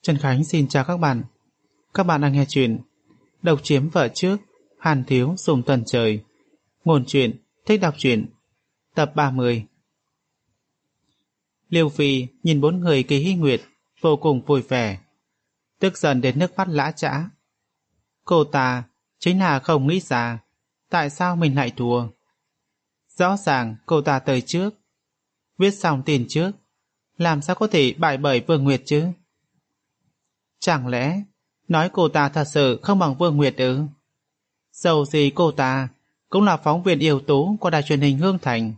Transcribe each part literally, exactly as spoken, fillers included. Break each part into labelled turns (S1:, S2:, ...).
S1: Trần Khánh xin chào các bạn. Các bạn đang nghe chuyện Độc chiếm vợ trước, Hàn thiếu dùng tuần trời. Nguồn truyện Thích đọc truyện, tập ba mươi. Liêu Phi nhìn bốn người Kỳ Hy Nguyệt vô cùng vui vẻ, tức giận đến nước mắt lã chã. Cô ta chính là không nghĩ ra tại sao mình lại thua. Rõ ràng cô ta tới trước, viết xong tin trước, làm sao có thể bại bởi Vương Nguyệt chứ? Chẳng lẽ nói cô ta thật sự không bằng Vương Nguyệt ư? Dầu gì cô ta cũng là phóng viên ưu tú của đài truyền hình Hương Thành.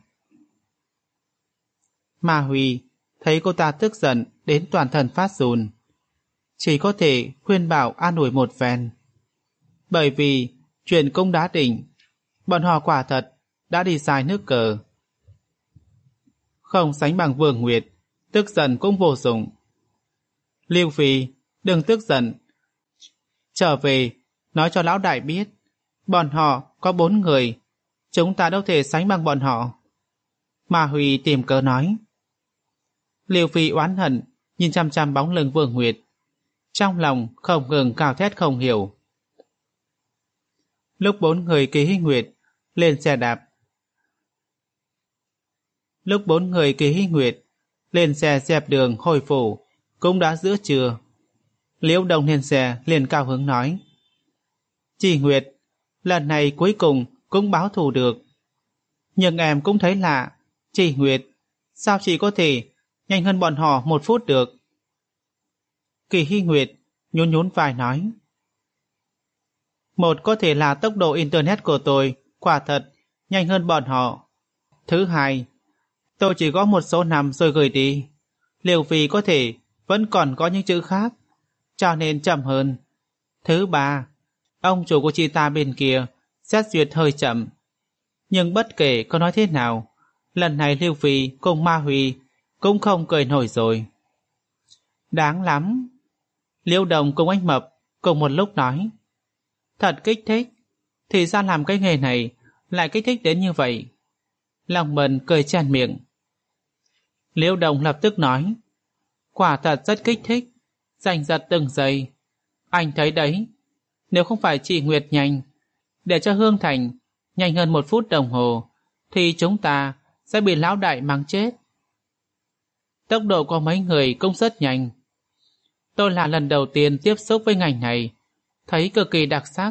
S1: Mà Huy thấy cô ta tức giận đến toàn thân phát run, chỉ có thể khuyên bảo an ủi một phen. Bởi vì chuyện cũng đã định, bọn họ quả thật đã đi sai nước cờ. Không sánh bằng Vương Nguyệt, tức giận cũng vô dụng. Liêu Phi, đừng tức giận. Trở về, nói cho lão đại biết, bọn họ có bốn người, chúng ta đâu thể sánh bằng bọn họ. Mà Huy tìm cớ nói. Liêu Phi oán hận, nhìn chăm chăm bóng lưng Vương Nguyệt, trong lòng không ngừng cào thét không hiểu. Lúc bốn người Kỳ Hy Nguyệt lên xe đạp, lúc bốn người Kỳ Hy Nguyệt lên xe dẹp đường hồi phủ, cũng đã giữa trưa. Liễu Đông lên xe liền cao hứng nói: Chị Nguyệt, lần này cuối cùng cũng báo thù được. Nhưng em cũng thấy lạ, chị Nguyệt, sao chị có thể nhanh hơn bọn họ một phút được? Kỳ Hy Nguyệt nhún nhún vai nói: Một có thể là tốc độ internet của tôi quả thật nhanh hơn bọn họ. Thứ hai, tôi chỉ có một số năm rồi gửi đi, Liêu Phi có thể vẫn còn có những chữ khác, cho nên chậm hơn. Thứ ba, ông chủ của chị ta bên kia xét duyệt hơi chậm. Nhưng bất kể có nói thế nào, lần này Liêu Phi cùng Ma Huy cũng không cười nổi rồi. Đáng lắm. Liêu Đồng cùng anh Mập cùng một lúc nói: Thật kích thích, thì ra làm cái nghề này lại kích thích đến như vậy. Lòng Mần cười tràn miệng. Liêu Đồng lập tức nói: Quả thật rất kích thích, giành giật từng giây. Anh thấy đấy, nếu không phải chị Nguyệt nhanh, để cho Hương Thành nhanh hơn một phút đồng hồ, thì chúng ta sẽ bị lão đại mắng chết. Tốc độ của mấy người cũng rất nhanh. Tôi là lần đầu tiên tiếp xúc với ngành này, thấy cực kỳ đặc sắc.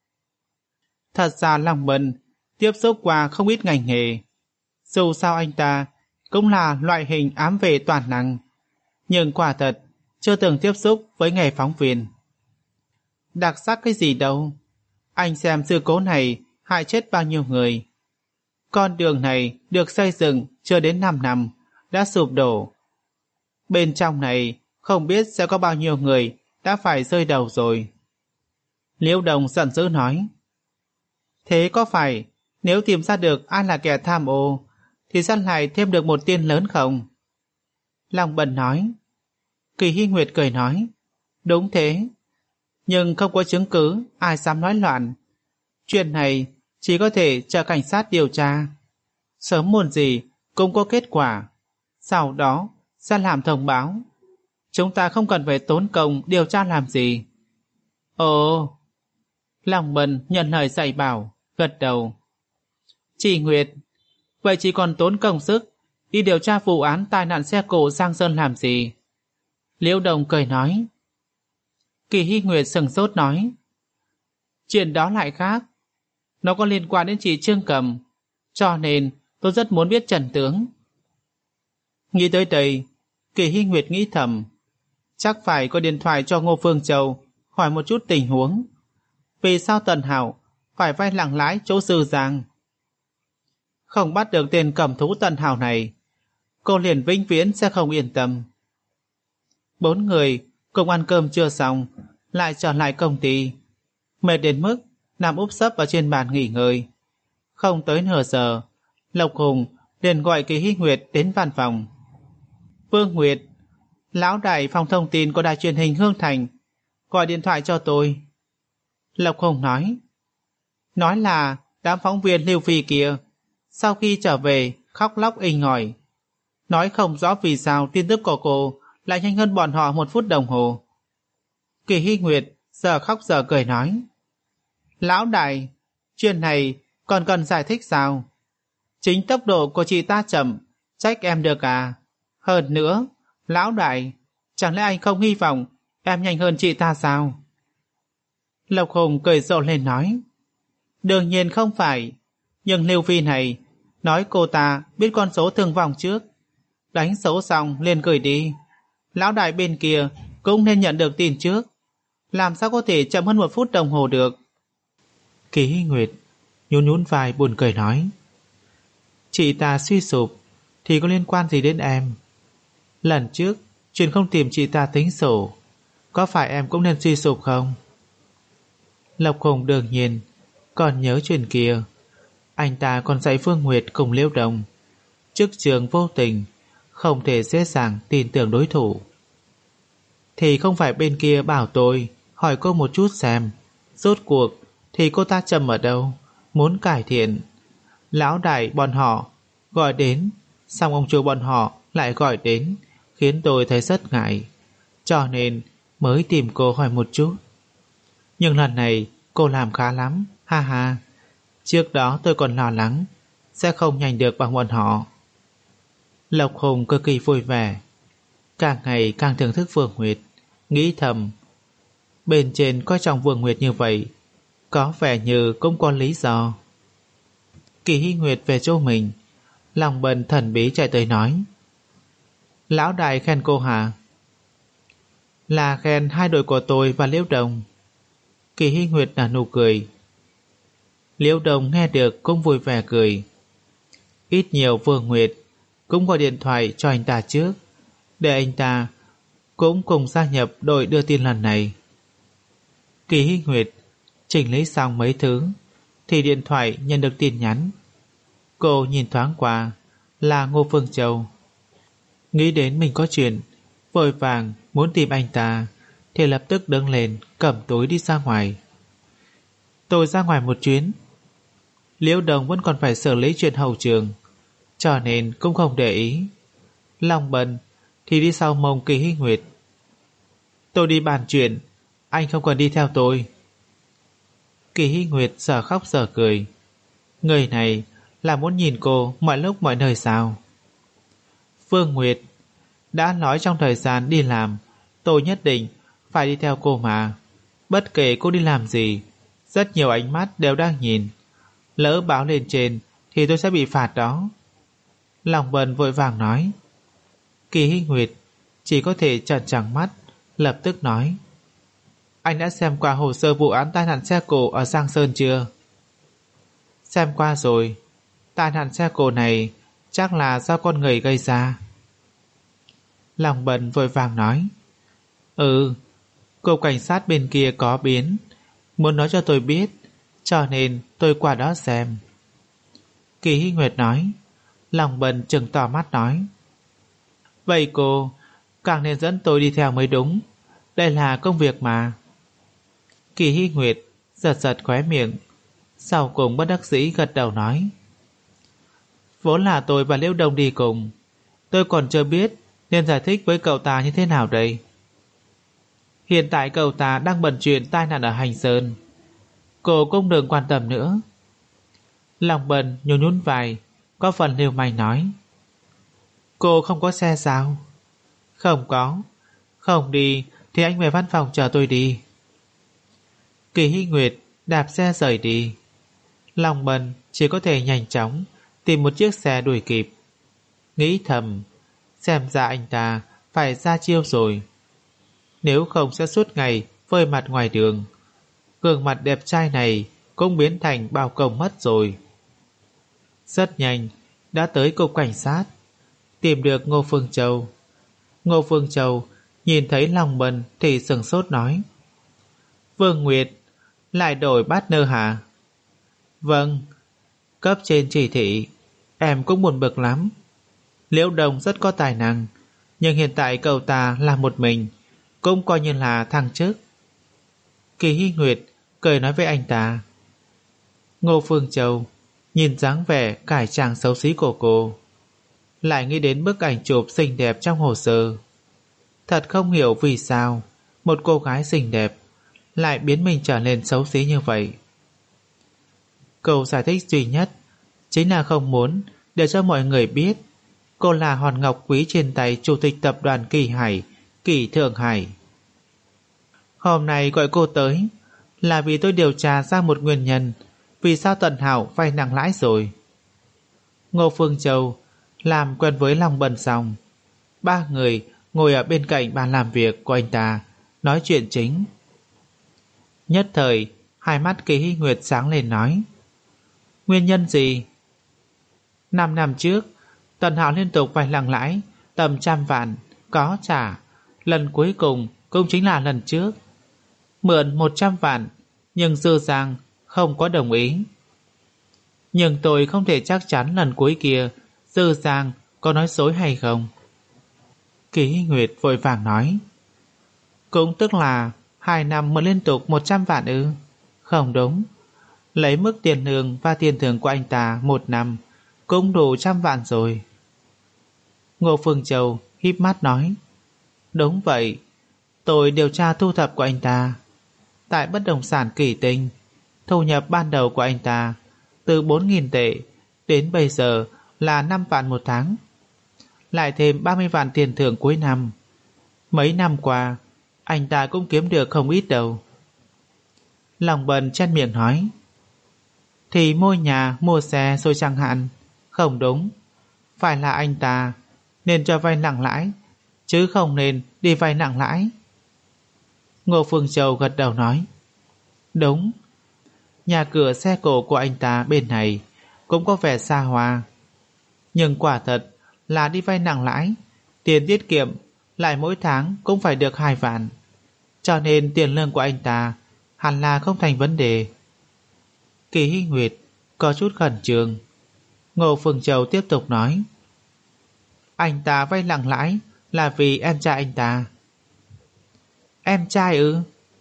S1: Thật ra Long Mân tiếp xúc qua không ít ngành nghề. Dù sao anh ta cũng là loại hình ám vệ toàn năng, nhưng quả thật chưa từng tiếp xúc với nghề phóng viên. Đặc sắc cái gì đâu, anh xem sự cố này hại chết bao nhiêu người. Con đường này được xây dựng chưa đến năm năm đã sụp đổ. Bên trong này không biết sẽ có bao nhiêu người đã phải rơi đầu rồi. Liễu Đồng giận dữ nói: Thế có phải nếu tìm ra được ai là kẻ tham ô thì sẽ lại thêm được một tiền lớn không? Long Bần nói. Kỳ Hy Nguyệt cười nói: Đúng thế, nhưng không có chứng cứ ai dám nói loạn. Chuyện này chỉ có thể chờ cảnh sát điều tra, sớm muộn gì cũng có kết quả, sau đó sẽ làm thông báo. Chúng ta không cần phải tốn công điều tra làm gì. Ồ. Long Bần nhận lời dạy bảo, gật đầu. Chị Nguyệt, vậy chỉ còn tốn công sức đi điều tra vụ án tai nạn xe cộ Giang Sơn làm gì? Liễu Đồng cười nói. Kỳ Hy Nguyệt sừng sốt nói: Chuyện đó lại khác, nó có liên quan đến chị Trương Cầm, cho nên tôi rất muốn biết trần tướng. Nghĩ tới đây, Kỳ Hy Nguyệt nghĩ thầm, chắc phải có điện thoại cho Ngô Phương Châu hỏi một chút tình huống. Vì sao Tần Hảo phải vay nặng lãi chỗ Sư Giang? Không bắt được tên cầm thú Tần Hảo này, cô liền vĩnh viễn sẽ không yên tâm. Bốn người cùng ăn cơm chưa xong lại trở lại công ty, mệt đến mức nằm úp sấp ở trên bàn nghỉ ngơi. Không tới nửa giờ, Lộc Hùng liền gọi Kỳ Hy Nguyệt đến văn phòng. Vương Nguyệt, lão đại phòng thông tin của đài truyền hình Hương Thành gọi điện thoại cho tôi. Lộc Hùng nói. Nói là đám phóng viên Liêu Phi kia sau khi trở về khóc lóc inh ỏi, nói không rõ vì sao tin tức của cô lại nhanh hơn bọn họ một phút đồng hồ. Kỳ Hy Nguyệt giờ khóc giờ cười nói: Lão đại, chuyện này còn cần giải thích sao? Chính tốc độ của chị ta chậm, trách em được à? Hơn nữa, lão đại, chẳng lẽ anh không hy vọng em nhanh hơn chị ta sao? Lộc Hùng cười rộ lên nói: Đương nhiên không phải, nhưng Lưu Phi này nói cô ta biết con số thương vong trước, đánh số xong liền gửi đi. Lão đại bên kia cũng nên nhận được tin trước, làm sao có thể chậm hơn một phút đồng hồ được? Kỳ Hy Nguyệt nhún nhún vai buồn cười nói: Chị ta suy sụp thì có liên quan gì đến em? Lần trước chuyện không tìm chị ta tính sổ, có phải em cũng nên suy sụp không? Lộc Hùng đương nhiên còn nhớ chuyện kia. Anh ta còn dạy Phương Nguyệt cùng Liễu Đồng chức trường vô tình, không thể dễ dàng tin tưởng đối thủ. Thì không phải bên kia bảo tôi hỏi cô một chút xem, rốt cuộc thì cô ta chậm ở đâu, muốn cải thiện. Lão đại bọn họ gọi đến, xong ông chủ bọn họ lại gọi đến, khiến tôi thấy rất ngại, cho nên mới tìm cô hỏi một chút. Nhưng lần này cô làm khá lắm, ha ha. Trước đó tôi còn lo lắng sẽ không nhanh được bằng bọn họ. Lộc Hùng cực kỳ vui vẻ, càng ngày càng thưởng thức Vương Nguyệt, nghĩ thầm bên trên coi trọng Vương Nguyệt như vậy, có vẻ như cũng có lý do. Kỳ Hy Nguyệt về chỗ mình, lòng bần thần bí chạy tới nói: Lão đại khen cô hả? Là khen hai đội của tôi và Liễu Đồng. Kỳ Hy Nguyệt nở nụ cười. Liễu Đồng nghe được cũng vui vẻ cười. Ít nhiều Vương Nguyệt cũng gọi điện thoại cho anh ta trước, để anh ta cũng cùng gia nhập đội đưa tin lần này. Kỳ Hy Nguyệt chỉnh lý xong mấy thứ thì điện thoại nhận được tin nhắn. Cô nhìn thoáng qua là Ngô Phương Châu. Nghĩ đến mình có chuyện, vội vàng muốn tìm anh ta thì lập tức đứng lên cầm túi đi ra ngoài. Tôi ra ngoài một chuyến. Liễu Đồng vẫn còn phải xử lý chuyện hậu trường, cho nên cũng không để ý. Lòng bần thì đi sau mông Kỳ Hy Nguyệt. Tôi đi bàn chuyện, anh không cần đi theo tôi. Kỳ Hy Nguyệt giờ khóc giờ cười. Người này là muốn nhìn cô mọi lúc mọi nơi sao? Phương Nguyệt đã nói trong thời gian đi làm tôi nhất định phải đi theo cô mà. Bất kể cô đi làm gì, rất nhiều ánh mắt đều đang nhìn. Lỡ báo lên trên thì tôi sẽ bị phạt đó. Lòng bần vội vàng nói. Kỳ Hy Nguyệt chỉ có thể trợn trắng mắt, lập tức nói: Anh đã xem qua hồ sơ vụ án tai nạn xe cộ ở Giang Sơn chưa? Xem qua rồi. Tai nạn xe cộ này chắc là do con người gây ra. Lòng bần vội vàng nói: Ừ, cục cảnh sát bên kia có biến, muốn nói cho tôi biết, cho nên tôi qua đó xem. Kỳ Hy Nguyệt nói. Lòng bần trừng to mắt nói: Vậy cô càng nên dẫn tôi đi theo mới đúng, đây là công việc mà. Kỳ Hy Nguyệt giật giật khóe miệng, sau cùng bất đắc dĩ gật đầu nói: Vốn là tôi và Liễu Đồng đi cùng, tôi còn chưa biết nên giải thích với cậu ta như thế nào đây. Hiện tại cậu ta đang bận chuyện tai nạn ở Hành Sơn, cô cũng đừng quan tâm nữa. Lòng bần nhún nhún vai, có phần liều manh nói: Cô không có xe sao? Không có. Không đi thì anh về văn phòng chờ tôi đi. Kỳ Hy Nguyệt đạp xe rời đi. Lòng bần chỉ có thể nhanh chóng tìm một chiếc xe đuổi kịp. Nghĩ thầm, xem ra anh ta phải ra chiêu rồi, nếu không sẽ suốt ngày phơi mặt ngoài đường. Gương mặt đẹp trai này cũng biến thành bao công mất rồi. Rất nhanh đã tới cục cảnh sát, tìm được Ngô Phương Châu. Ngô Phương Châu nhìn thấy Lòng bần thì sửng sốt nói: Vương Nguyệt lại đổi partner hả? Vâng, cấp trên chỉ thị, em cũng buồn bực lắm. Liễu Đồng rất có tài năng, nhưng hiện tại cậu ta là một mình, cũng coi như là thăng chức. Kỳ Hy Nguyệt cười nói với anh ta. Ngô Phương Châu nhìn dáng vẻ cải trang xấu xí của cô, lại nghĩ đến bức ảnh chụp xinh đẹp trong hồ sơ. Thật không hiểu vì sao một cô gái xinh đẹp lại biến mình trở nên xấu xí như vậy? Câu giải thích duy nhất chính là không muốn để cho mọi người biết cô là hòn ngọc quý trên tay chủ tịch tập đoàn Kỳ Hải, Kỳ Thượng Hải. Hôm nay gọi cô tới là vì tôi điều tra ra một nguyên nhân vì sao Tần Hạo vay nặng lãi rồi. Ngô Phương Châu làm quen với Long Bân xong, ba người ngồi ở bên cạnh bàn làm việc của anh ta nói chuyện chính. Nhất thời hai mắt Kỳ Hy Nguyệt sáng lên nói: Nguyên nhân gì? Năm năm trước Tần Hạo liên tục vay nặng lãi tầm trăm vạn, có trả. Lần cuối cùng cũng chính là lần trước, mượn một trăm vạn, nhưng Dư Giang không có đồng ý. Nhưng tôi không thể chắc chắn lần cuối kia Dư Giang có nói dối hay không. Kỳ Hy Nguyệt vội vàng nói: Cũng tức là hai năm mượn liên tục một trăm vạn ư? Không đúng, lấy mức tiền lương và tiền thưởng của anh ta một năm cũng đủ trăm vạn rồi. Ngô Phương Châu híp mắt nói: Đúng vậy, tôi điều tra thu thập của anh ta. Tại bất động sản Kỳ Tinh, thu nhập ban đầu của anh ta từ bốn nghìn tệ đến bây giờ là năm vạn một tháng, lại thêm ba mươi vạn tiền thưởng cuối năm. Mấy năm qua anh ta cũng kiếm được không ít đâu. Lòng Bần chen miệng nói: Thì mua nhà mua xe rồi chẳng hạn. Không đúng, phải là anh ta nên cho vay nặng lãi, chứ không nên đi vay nặng lãi. Ngô Phương Châu gật đầu nói: Đúng, nhà cửa xe cổ của anh ta bên này cũng có vẻ xa hoa, nhưng quả thật là đi vay nặng lãi, tiền tiết kiệm lại mỗi tháng cũng phải được hai vạn, cho nên tiền lương của anh ta hẳn là không thành vấn đề. Kỳ Hy Nguyệt có chút khẩn trương. Ngô Phương Châu tiếp tục nói: Anh ta vay nặng lãi là vì em trai anh ta. Em trai ư?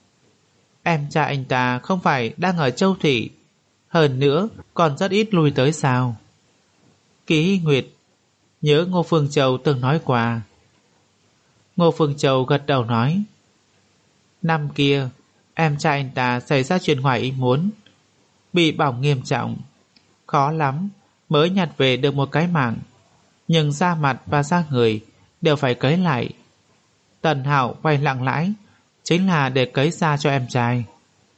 S1: Em trai anh ta không phải đang ở Châu Thị, hơn nữa còn rất ít lui tới sao? Kỳ Hy Nguyệt nhớ Ngô Phương Châu từng nói qua. Ngô Phương Châu gật đầu nói: Năm kia em trai anh ta xảy ra chuyện ngoài ý muốn, bị bỏng nghiêm trọng, khó lắm mới nhặt về được một cái mạng, nhưng da mặt và da người đều phải cấy lại. Tần Hạo vay nặng lãi chính là để cấy da cho em trai.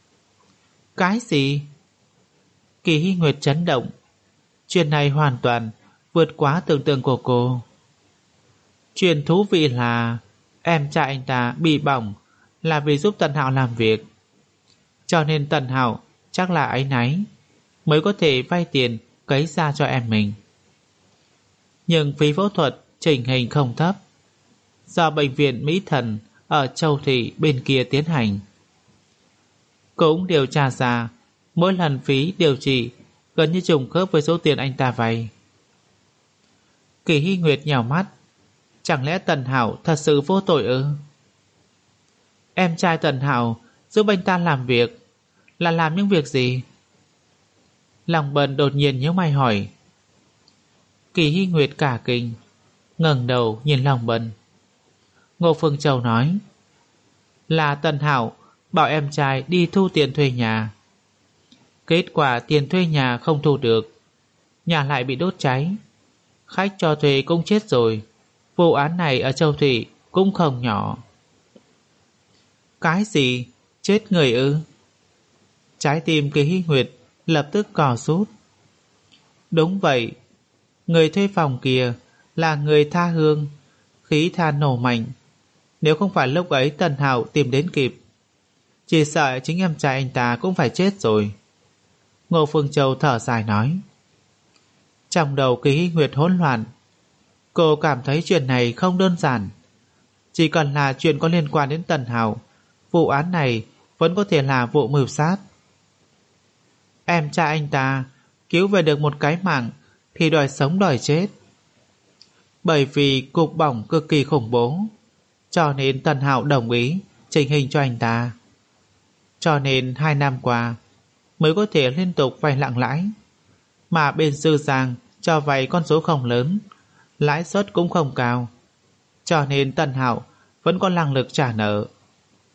S1: Cái gì? Kỳ Hy Nguyệt chấn động. Chuyện này hoàn toàn vượt quá tưởng tượng của cô. Chuyện thú vị là em trai anh ta bị bỏng là vì giúp Tần Hạo làm việc, cho nên Tần Hạo chắc là áy náy mới có thể vay tiền cấy da cho em mình. Nhưng phí phẫu thuật chỉnh hình không thấp, do bệnh viện Mỹ Thần ở Châu Thị bên kia tiến hành. Cũng điều tra ra mỗi lần phí điều trị gần như trùng khớp với số tiền anh ta vay. Kỳ Hy Nguyệt nhào mắt: Chẳng lẽ Tần Hạo thật sự vô tội ư? Em trai Tần Hạo giúp anh ta làm việc là làm những việc gì? Lòng Bần đột nhiên nhíu mày hỏi. Kỳ Hy Nguyệt cả kinh, ngẩng đầu nhìn Lòng Bần. Ngô Phương Châu nói: Là Tần Hạo bảo em trai đi thu tiền thuê nhà. Kết quả tiền thuê nhà không thu được, nhà lại bị đốt cháy, khách cho thuê cũng chết rồi. Vụ án này ở Châu Thị cũng không nhỏ. Cái gì? Chết người ư? Trái tim Kỳ Hy Nguyệt lập tức cò rút. Đúng vậy, người thuê phòng kia là người tha hương, khí than nổ mạnh. Nếu không phải lúc ấy Tần Hạo tìm đến kịp, chỉ sợ chính em trai anh ta cũng phải chết rồi. Ngô Phương Châu thở dài nói. Trong đầu Kỳ Hy Nguyệt hỗn loạn. Cô cảm thấy chuyện này không đơn giản. Chỉ cần là chuyện có liên quan đến Tần Hạo, vụ án này vẫn có thể là vụ mưu sát. Em trai anh ta cứu về được một cái mạng thì đòi sống đòi chết. Bởi vì cục bỏng cực kỳ khủng bố, cho nên Tần Hạo đồng ý chỉnh hình cho anh ta. Cho nên hai năm qua mới có thể liên tục vay nặng lãi. Mà bên Dư Giang cho vay con số không lớn, lãi suất cũng không cao, cho nên Tần Hạo vẫn có năng lực trả nợ.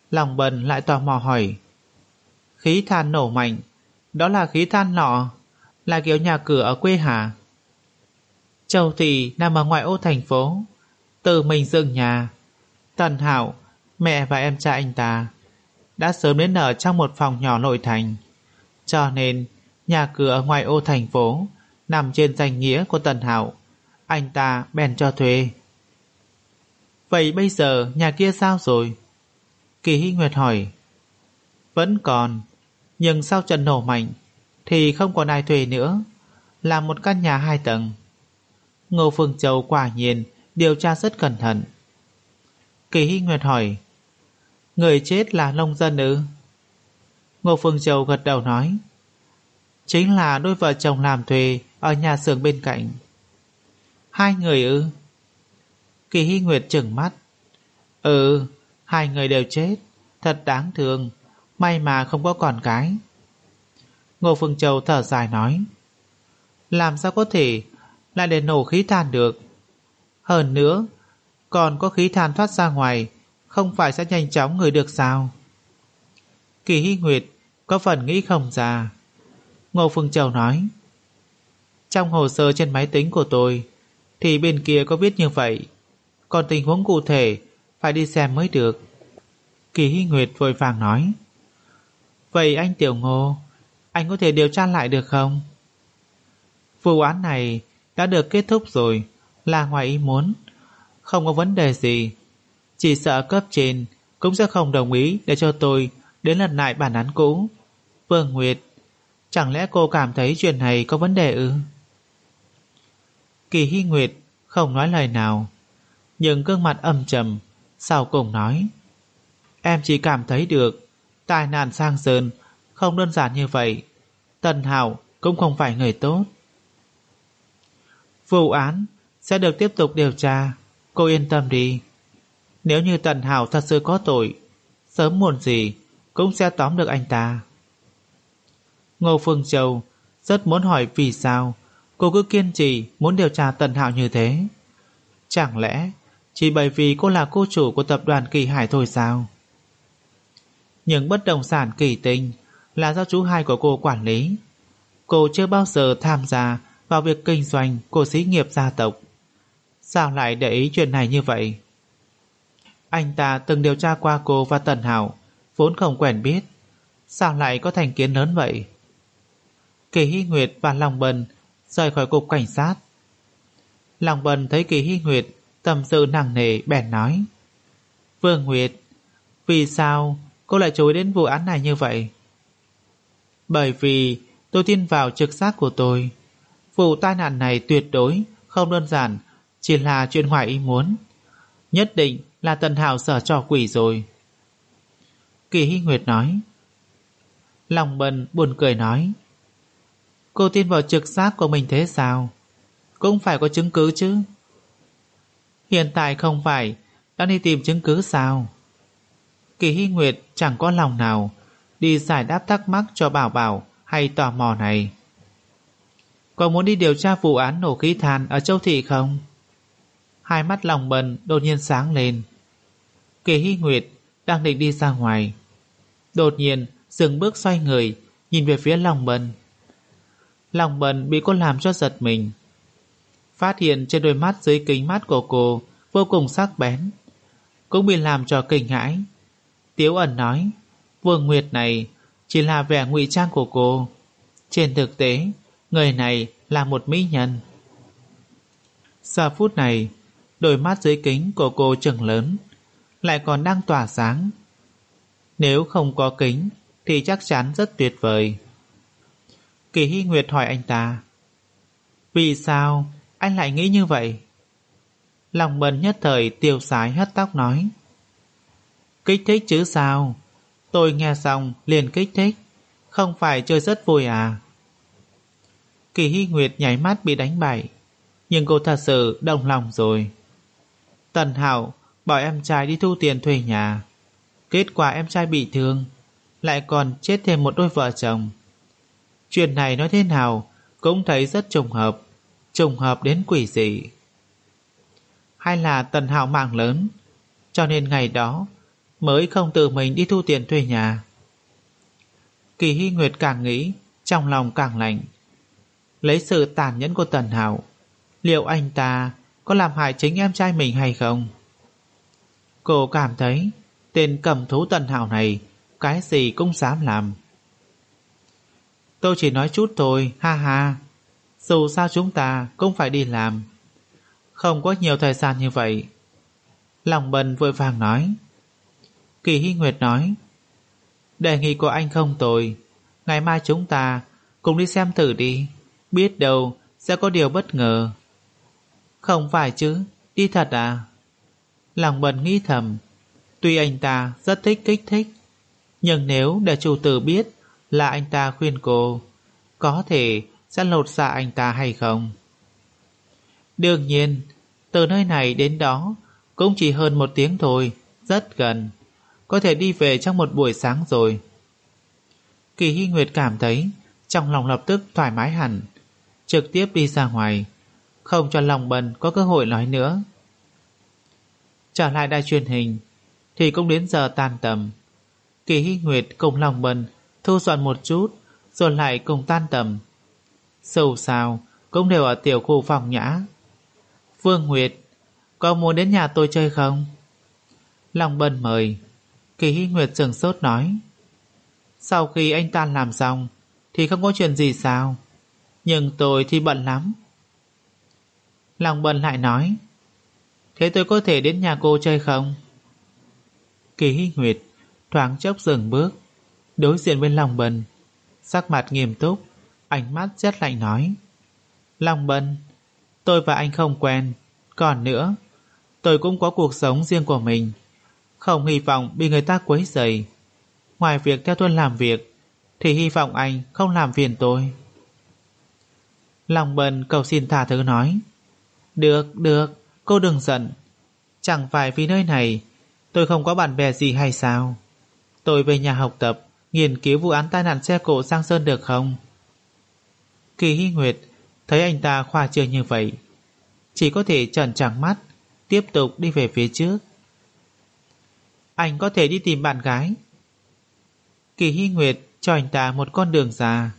S1: Lòng Bần lại tò mò hỏi. Khí than nổ mạnh, đó là khí than nọ, là kiểu nhà cửa ở quê hả? Châu Thị nằm ở ngoại ô thành phố, tự mình dựng nhà. Tần Hạo, mẹ và em trai anh ta đã sớm đến ở trong một phòng nhỏ nội thành, cho nên nhà cửa ở ngoại ô thành phố nằm trên danh nghĩa của Tần Hạo, anh ta bèn cho thuê. Vậy bây giờ nhà kia sao rồi? Kỳ Hy Nguyệt hỏi. Vẫn còn, nhưng sau trận nổ mạnh thì không còn ai thuê nữa, là một căn nhà hai tầng. Ngô Phương Châu quả nhiên điều tra rất cẩn thận. Kỳ Hy Nguyệt hỏi. Người chết là nông dân ư? Ngô Phương Châu gật đầu nói. Chính là đôi vợ chồng làm thuê ở nhà xưởng bên cạnh. Hai người ư? Kỳ Hy Nguyệt trừng mắt. Ừ, hai người đều chết, thật đáng thương, may mà không có con cái. Ngô Phương Châu thở dài nói. Làm sao có thể lại để nổ khí than được? Hơn nữa, còn có khí than thoát ra ngoài, không phải sẽ nhanh chóng người được sao? Kỳ Hy Nguyệt có phần nghĩ không ra. Ngô Phương Châu nói. Trong hồ sơ trên máy tính của tôi thì bên kia có viết như vậy, còn tình huống cụ thể phải đi xem mới được. Kỳ Hy Nguyệt vội vàng nói. Vậy anh Tiểu Ngô, anh có thể điều tra lại được không? Vụ án này đã được kết thúc rồi, là ngoài ý muốn, không có vấn đề gì. Chỉ sợ cấp trên cũng sẽ không đồng ý để cho tôi đến lần lại bản án cũ. Vương Nguyệt, chẳng lẽ cô cảm thấy chuyện này có vấn đề ư? Kỳ Hy Nguyệt không nói lời nào, nhưng gương mặt âm trầm, sau cùng nói. Em chỉ cảm thấy được tai nạn sang Sơn không đơn giản như vậy. Tần Hạo cũng không phải người tốt. Vụ án sẽ được tiếp tục điều tra, cô yên tâm đi. Nếu như Tần Hạo thật sự có tội, sớm muộn gì cũng sẽ tóm được anh ta. Ngô Phương Châu rất muốn hỏi vì sao cô cứ kiên trì muốn điều tra Tần Hạo như thế. Chẳng lẽ chỉ bởi vì cô là cô chủ của tập đoàn Kỳ Hải thôi sao? Những bất động sản Kỳ Tinh là do chú hai của cô quản lý. Cô chưa bao giờ tham gia vào việc kinh doanh của xí nghiệp gia tộc. Sao lại để ý chuyện này như vậy? Anh ta từng điều tra qua cô và Tần Hạo, vốn không quen biết, sao lại có thành kiến lớn vậy? Kỳ Hy Nguyệt và Long Bân rời khỏi cục cảnh sát. Long Bân thấy Kỳ Hy Nguyệt tâm sự nặng nề bèn nói. Vương Nguyệt, vì sao cô lại chú ý đến vụ án này như vậy? Bởi vì tôi tin vào trực giác của tôi. Vụ tai nạn này tuyệt đối không đơn giản chỉ là chuyện ngoài ý muốn. Nhất định là Tần Hạo sở trò quỷ rồi. Kỳ Hy Nguyệt nói. Long Bân buồn cười nói. Cô tin vào trực giác của mình thế sao? Cũng phải có chứng cứ chứ. Hiện tại không phải đang đi tìm chứng cứ sao? Kỳ Hy Nguyệt chẳng có lòng nào đi giải đáp thắc mắc cho Bảo Bảo hay tò mò này. Có muốn đi điều tra vụ án nổ khí than ở Châu Thị không? Hai mắt Long Bân đột nhiên sáng lên. Kỳ Hy Nguyệt đang định đi ra ngoài, đột nhiên dừng bước xoay người nhìn về phía Long Bân. Long Bân bị cô làm cho giật mình, phát hiện trên đôi mắt dưới kính mắt của cô vô cùng sắc bén, cũng bị làm cho kinh hãi. Tiếu ẩn nói, Vương Nguyệt này chỉ là vẻ ngụy trang của cô, trên thực tế người này là một mỹ nhân. Giờ phút này đôi mắt dưới kính của cô trừng lớn, lại còn đang tỏa sáng. Nếu không có kính thì chắc chắn rất tuyệt vời. Kỳ Hy Nguyệt hỏi anh ta, vì sao anh lại nghĩ như vậy? Long Bân nhất thời tiêu sái hất tóc nói, kích thích chứ sao? Tôi nghe xong liền kích thích, không phải chơi rất vui à? Kỳ Hy Nguyệt nháy mắt bị đánh bại, nhưng cô thật sự động lòng rồi. Tần Hạo bảo em trai đi thu tiền thuê nhà, kết quả em trai bị thương, lại còn chết thêm một đôi vợ chồng. Chuyện này nói thế nào cũng thấy rất trùng hợp, trùng hợp đến quỷ dị. Hay là Tần Hạo mạng lớn, cho nên ngày đó mới không tự mình đi thu tiền thuê nhà. Kỳ Hy Nguyệt càng nghĩ, trong lòng càng lạnh. Lấy sự tàn nhẫn của Tần Hạo, liệu anh ta có làm hại chính em trai mình hay không? Cô cảm thấy tên cầm thú Tần Hạo này cái gì cũng dám làm. Tôi chỉ nói chút thôi, ha ha. Dù sao chúng ta cũng phải đi làm, không có nhiều thời gian như vậy. Lòng Bần vội vàng nói. Kỳ Hy Nguyệt nói, đề nghị của anh không tồi, ngày mai chúng ta cùng đi xem thử đi, biết đâu sẽ có điều bất ngờ. Không phải chứ, đi thật à? Lòng Bần nghĩ thầm, tuy anh ta rất thích kích thích, nhưng nếu để chủ tử biết là anh ta khuyên cô, có thể sẽ lột xả anh ta hay không? Đương nhiên, từ nơi này đến đó cũng chỉ hơn một tiếng thôi, rất gần, có thể đi về trong một buổi sáng rồi. Kỳ Hy Nguyệt cảm thấy trong lòng lập tức thoải mái hẳn, trực tiếp đi ra ngoài, không cho Lòng Bần có cơ hội nói nữa. Trở lại đài truyền hình thì cũng đến giờ tan tầm. Kỳ Hy Nguyệt cùng Lòng Bần thu dọn một chút rồi lại cùng tan tầm. Dù sao cũng đều ở tiểu khu phòng nhã. Vương Nguyệt, có muốn đến nhà tôi chơi không? Lòng Bần mời. Kỳ Hy Nguyệt sửng sốt nói, sau khi anh tan làm xong thì không có chuyện gì sao? Nhưng tôi thì bận lắm. Lòng Bần lại nói, thế tôi có thể đến nhà cô chơi không? Kỳ Hy Nguyệt thoáng chốc dừng bước, đối diện với Lòng Bần, sắc mặt nghiêm túc, ánh mắt rất lạnh nói, Lòng Bần, tôi và anh không quen, còn nữa, tôi cũng có cuộc sống riêng của mình, không hy vọng bị người ta quấy rầy. Ngoài việc theo tôi làm việc thì hy vọng anh không làm phiền tôi. Lòng Bần cầu xin tha thứ nói, được, được, cô đừng giận. Chẳng phải vì nơi này tôi không có bạn bè gì hay sao? Tôi về nhà học tập, nghiên cứu vụ án tai nạn xe cộ Giang Sơn được không? Kỳ Hy Nguyệt thấy anh ta khoa trương như vậy, chỉ có thể trợn trắng mắt, tiếp tục đi về phía trước. Anh có thể đi tìm bạn gái. Kỳ Hy Nguyệt cho anh ta một con đường ra.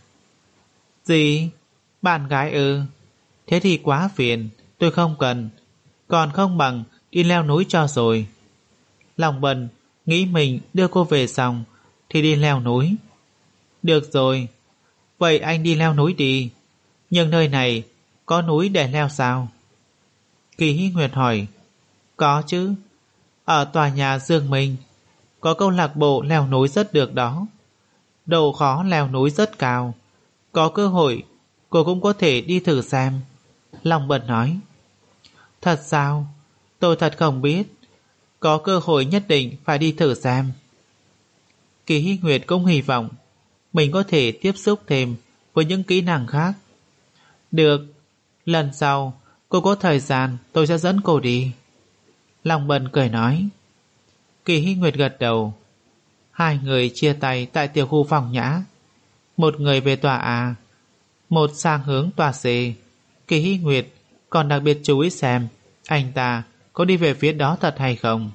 S1: Gì? Bạn gái ư? Thế thì quá phiền, tôi không cần, còn không bằng đi leo núi cho rồi. Lòng Bần nghĩ mình đưa cô về xong thì đi leo núi. Được rồi, vậy anh đi leo núi đi, nhưng nơi này có núi để leo sao? Kỳ Hy Nguyệt hỏi. Có chứ, ở tòa nhà Dương Minh có câu lạc bộ leo núi rất được đó. Độ khó leo núi rất cao, có cơ hội cô cũng có thể đi thử xem. Lòng Bần nói. Thật sao? Tôi thật không biết, có cơ hội nhất định phải đi thử xem. Kỳ Hy Nguyệt cũng hy vọng mình có thể tiếp xúc thêm với những kỹ năng khác. Được, lần sau cô có thời gian tôi sẽ dẫn cô đi. Lòng Bần cười nói. Kỳ Hy Nguyệt gật đầu. Hai người chia tay tại tiểu khu phòng nhã. Một người về tòa A, một sang hướng tòa C. Kỳ Hy Nguyệt còn đặc biệt chú ý xem anh ta có đi về phía đó thật hay không.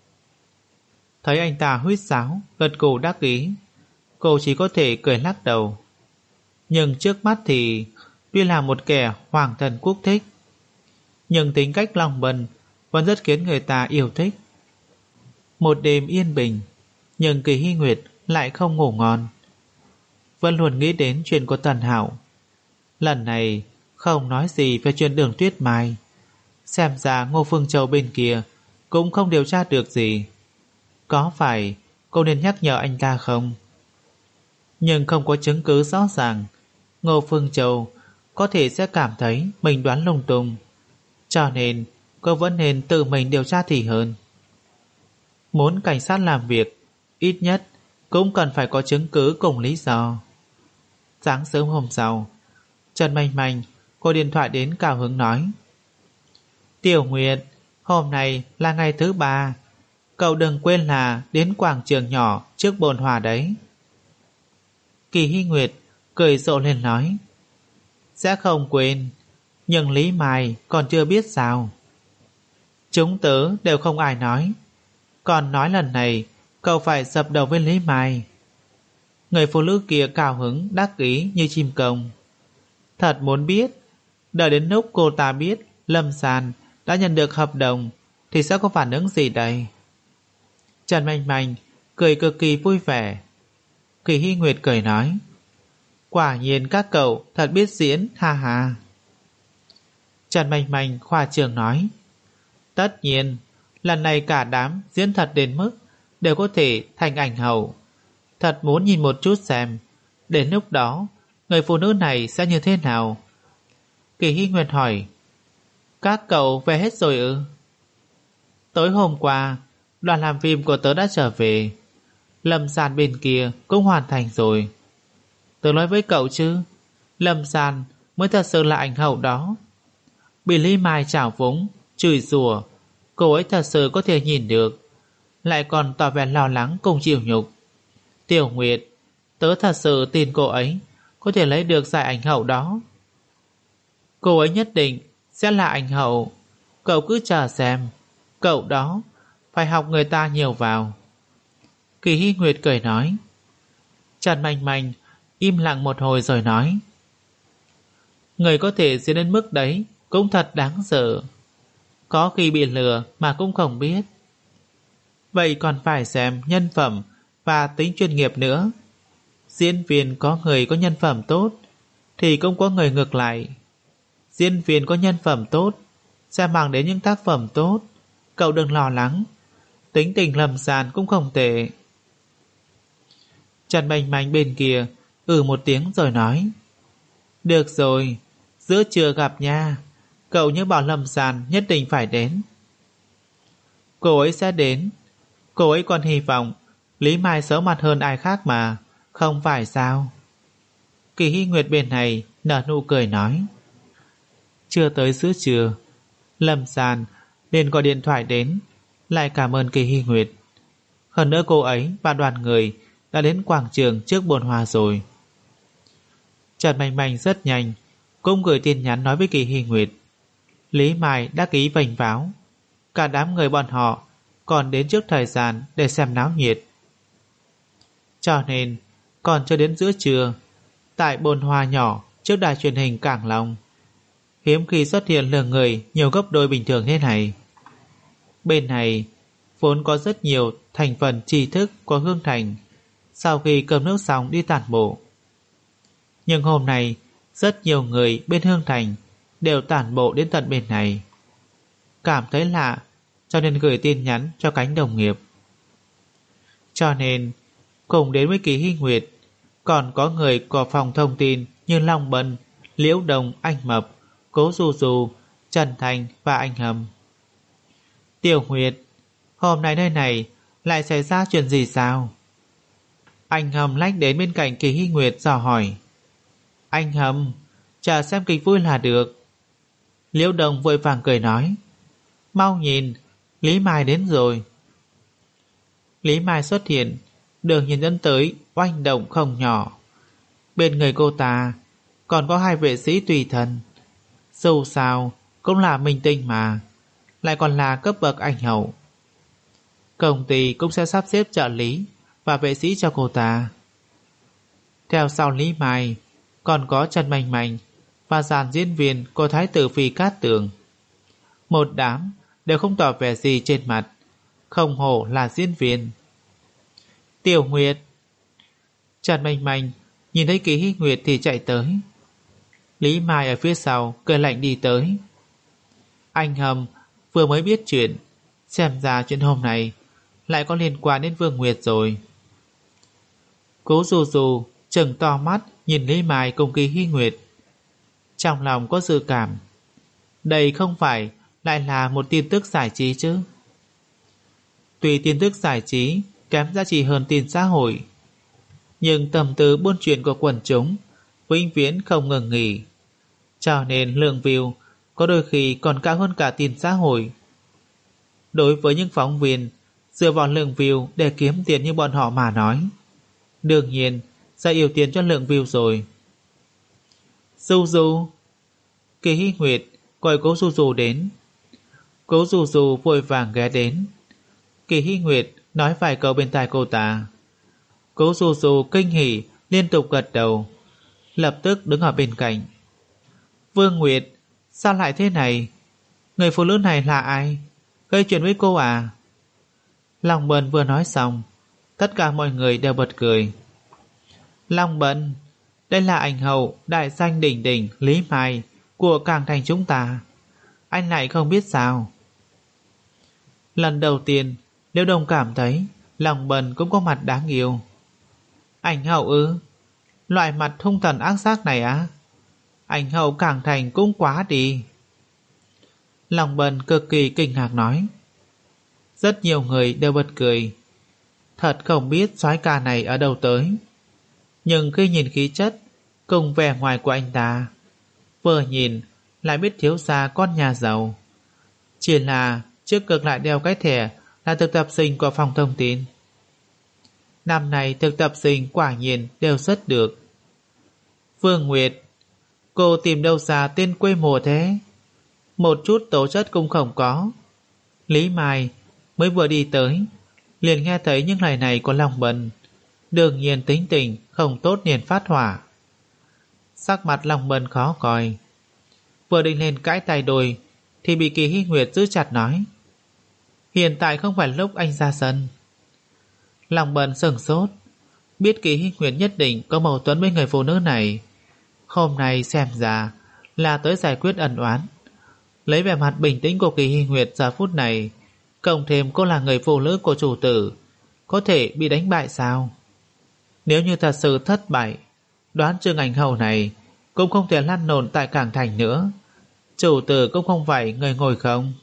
S1: Thấy anh ta huýt sáo, gật gù đắc ý, cô chỉ có thể cười lắc đầu. Nhưng trước mắt thì tuy là một kẻ hoàng thần quốc thích, nhưng tính cách Lòng Bần vẫn rất khiến người ta yêu thích. Một đêm yên bình, nhưng Kỳ Hy Nguyệt lại không ngủ ngon, vẫn luôn nghĩ đến chuyện của Tần Hạo. Lần này không nói gì về chuyện Đường Tuyết Mai, xem ra Ngô Phương Châu bên kia cũng không điều tra được gì. Có phải cô nên nhắc nhở anh ta không? Nhưng không có chứng cứ rõ ràng, Ngô Phương Châu có thể sẽ cảm thấy mình đoán lung tung, cho nên cô vẫn nên tự mình điều tra thì hơn. Muốn cảnh sát làm việc, ít nhất cũng cần phải có chứng cứ cùng lý do. Sáng sớm hôm sau, Trần Manh Manh gọi điện thoại đến Cao Hứng nói. Tiểu Nguyệt, hôm nay là ngày thứ ba, cậu đừng quên là đến quảng trường nhỏ trước bồn hòa đấy. Kỳ Hy Nguyệt cười rộ lên nói. Sẽ không quên, nhưng Lý Mai còn chưa biết sao. Chúng tớ đều không ai nói, còn nói lần này Cậu phải dập đầu với Lý Mai. Người phụ nữ kia cao hứng đắc ý như chim công. Thật muốn biết, đợi đến lúc cô ta biết Lâm Sàn đã nhận được hợp đồng thì sẽ có phản ứng gì đây? Trần Manh Manh cười cực kỳ vui vẻ. Kỳ Hy Nguyệt cười nói, quả nhiên các cậu thật biết diễn, ha ha. Trần Manh Manh khoa trương nói, tất nhiên, lần này cả đám diễn thật đến mức đều có thể thành ảnh hậu. Thật muốn nhìn một chút xem, đến lúc đó người phụ nữ này sẽ như thế nào. Kỳ Hy Nguyệt hỏi, các cậu về hết rồi ư? Tối hôm qua, đoàn làm phim của tớ đã trở về. Lâm Sàn bên kia cũng hoàn thành rồi. Tớ nói với cậu chứ, Lâm Sàn mới thật sự là ảnh hậu đó. Bị Lý Mai chảo vúng, chửi rủa, cô ấy thật sự có thể nhìn được, lại còn tỏ vẻ lo lắng cùng chịu nhục. Tiểu Nguyệt, tớ thật sự tin cô ấy có thể lấy được giải ảnh hậu đó. Cô ấy nhất định sẽ là ảnh hậu. Cậu cứ chờ xem. Cậu đó phải học người ta nhiều vào. Kỳ Hy Nguyệt cười nói. Trần Manh Manh im lặng một hồi rồi nói, người có thể diễn đến mức đấy cũng thật đáng sợ. Có khi bị lừa mà cũng không biết. Vậy còn phải xem nhân phẩm và tính chuyên nghiệp nữa. Diễn viên có người có nhân phẩm tốt thì cũng có người ngược lại. Diễn viên có nhân phẩm tốt sẽ mang đến những tác phẩm tốt. Cậu đừng lo lắng, tính tình Lâm Sàn cũng không tệ. Trần Manh Manh bên kia ừ một tiếng rồi nói, được rồi, giữa trưa gặp nha. Cậu nhớ bảo Lâm Sàn nhất định phải đến. Cô ấy sẽ đến. Cô ấy còn hy vọng Lý Mai xấu mặt hơn ai khác mà, không phải sao? Kỳ Hy Nguyệt bên này nở nụ cười nói, chưa tới giữa trưa, Lâm Sàn nên gọi điện thoại đến, lại cảm ơn Kỳ Hy Nguyệt. Hơn nữa cô ấy và đoàn người đã đến quảng trường trước bồn hoa rồi. Trần Manh Manh rất nhanh cũng gửi tin nhắn nói với Kỳ Hy Nguyệt. Lý Mai đắc ý vênh váo, cả đám người bọn họ còn đến trước thời gian để xem náo nhiệt. Cho nên còn cho đến giữa trưa, tại bồn hoa nhỏ trước đài truyền hình Cảng Long, hiếm khi xuất hiện lượng người nhiều gấp đôi bình thường thế này. Bên này vốn có rất nhiều thành phần tri thức của Hương Thành sau khi cơm nước xong đi tản bộ. Nhưng hôm nay rất nhiều người bên Hương Thành đều tản bộ đến tận bên này. Cảm thấy lạ cho nên gửi tin nhắn cho cánh đồng nghiệp. Cho nên cùng đến với Kỳ Hy Nguyệt còn có người của phòng thông tin như Long Bân, Liễu Đồng, Anh Mập, Cố Du Du, Trần Thành và Anh Hầm. Tiểu Nguyệt, hôm nay nơi này lại xảy ra chuyện gì sao? Anh Hầm lách đến bên cạnh Kỳ Hy Nguyệt dò hỏi. Anh Hầm, chờ xem kịch vui là được. Liễu Đồng vội vàng cười nói, mau nhìn, Lý Mai đến rồi. Lý Mai xuất hiện, đường nhìn dẫn tới oanh động không nhỏ. Bên người cô ta còn có hai vệ sĩ tùy thân. Dù sao cũng là minh tinh mà, lại còn là cấp bậc ảnh hậu. Công ty cũng sẽ sắp xếp trợ lý và vệ sĩ cho cô ta. Theo sau Lý Mai còn có Trần Manh Manh và dàn diễn viên của Thái tử Phi Cát Tường. Một đám đều không tỏ vẻ gì trên mặt, không hổ là diễn viên. Tiểu Nguyệt. Trần Manh Manh nhìn thấy Kỳ Hy Nguyệt thì chạy tới. Lý Mai ở phía sau cười lạnh đi tới. Anh Hầm vừa mới biết chuyện, xem ra chuyện hôm nay lại có liên quan đến Vương Nguyệt rồi. Cố Du Du trừng to mắt nhìn Lý Mai cùng Kỳ Hy Nguyệt, trong lòng có dự cảm đây không phải lại là một tin tức giải trí chứ. Tuy tin tức giải trí kém giá trị hơn tin xã hội, nhưng tầm tư buôn chuyện của quần chúng vĩnh viễn không ngừng nghỉ, cho nên lượng view có đôi khi còn cao hơn cả tin xã hội. Đối với những phóng viên dựa vào lượng view để kiếm tiền như bọn họ mà nói, đương nhiên sẽ ưu tiên cho lượng view rồi. Du Du. Kỳ Hy Nguyệt gọi Cố Du Du đến. Cố Du Du vội vàng ghé đến. Kỳ Hy Nguyệt nói vài câu bên tai cô ta. Cố Su Su kinh hỉ liên tục gật đầu, lập tức đứng ở bên cạnh. Vương Nguyệt, sao lại thế này? Người phụ nữ này là ai? Gây chuyện với cô à? Long Bân vừa nói xong, tất cả mọi người đều bật cười. Long Bân, đây là ảnh hậu đại danh đỉnh đỉnh Lý Mai của Càng Thành chúng ta. Anh lại không biết sao? Lần đầu tiên, Liễu Đông cảm thấy Long Bân cũng có mặt đáng yêu. Ảnh hậu ư? Loại mặt hung thần ác sát này á? Ảnh hậu Càng Thành cũng quá đi. Long Bân cực kỳ kinh ngạc nói. Rất nhiều người đều bật cười. Thật không biết soái ca này ở đâu tới. Nhưng khi nhìn khí chất cùng vẻ ngoài của anh ta, vừa nhìn lại biết thiếu gia con nhà giàu. Chỉ là trước ngực lại đeo cái thẻ là thực tập sinh của phòng thông tin. Năm này thực tập sinh quả nhiên đều rất được. Vương Nguyệt, cô tìm đâu ra tên quê mùa thế? Một chút tố chất cũng không có. Lý Mai mới vừa đi tới, liền nghe thấy những lời này của Long Bân. Đương nhiên tính tình không tốt liền phát hỏa. Sắc mặt Long Bân khó coi. Vừa định lên cãi tay đôi thì bị Kỳ Hy Nguyệt giữ chặt nói. Hiện tại không phải lúc anh ra sân. Long Bân sửng sốt, biết Kỳ Hy Nguyệt nhất định có mâu thuẫn với người phụ nữ này. Hôm nay xem ra là tới giải quyết ẩn oán. Lấy vẻ mặt bình tĩnh của Kỳ Hy Nguyệt giờ phút này, cộng thêm cô là người phụ nữ của chủ tử, có thể bị đánh bại sao? Nếu như thật sự thất bại, đoán chừng ảnh hậu này cũng không thể lăn lộn tại Cảng Thành nữa. Chủ tử cũng không phải người ngồi không.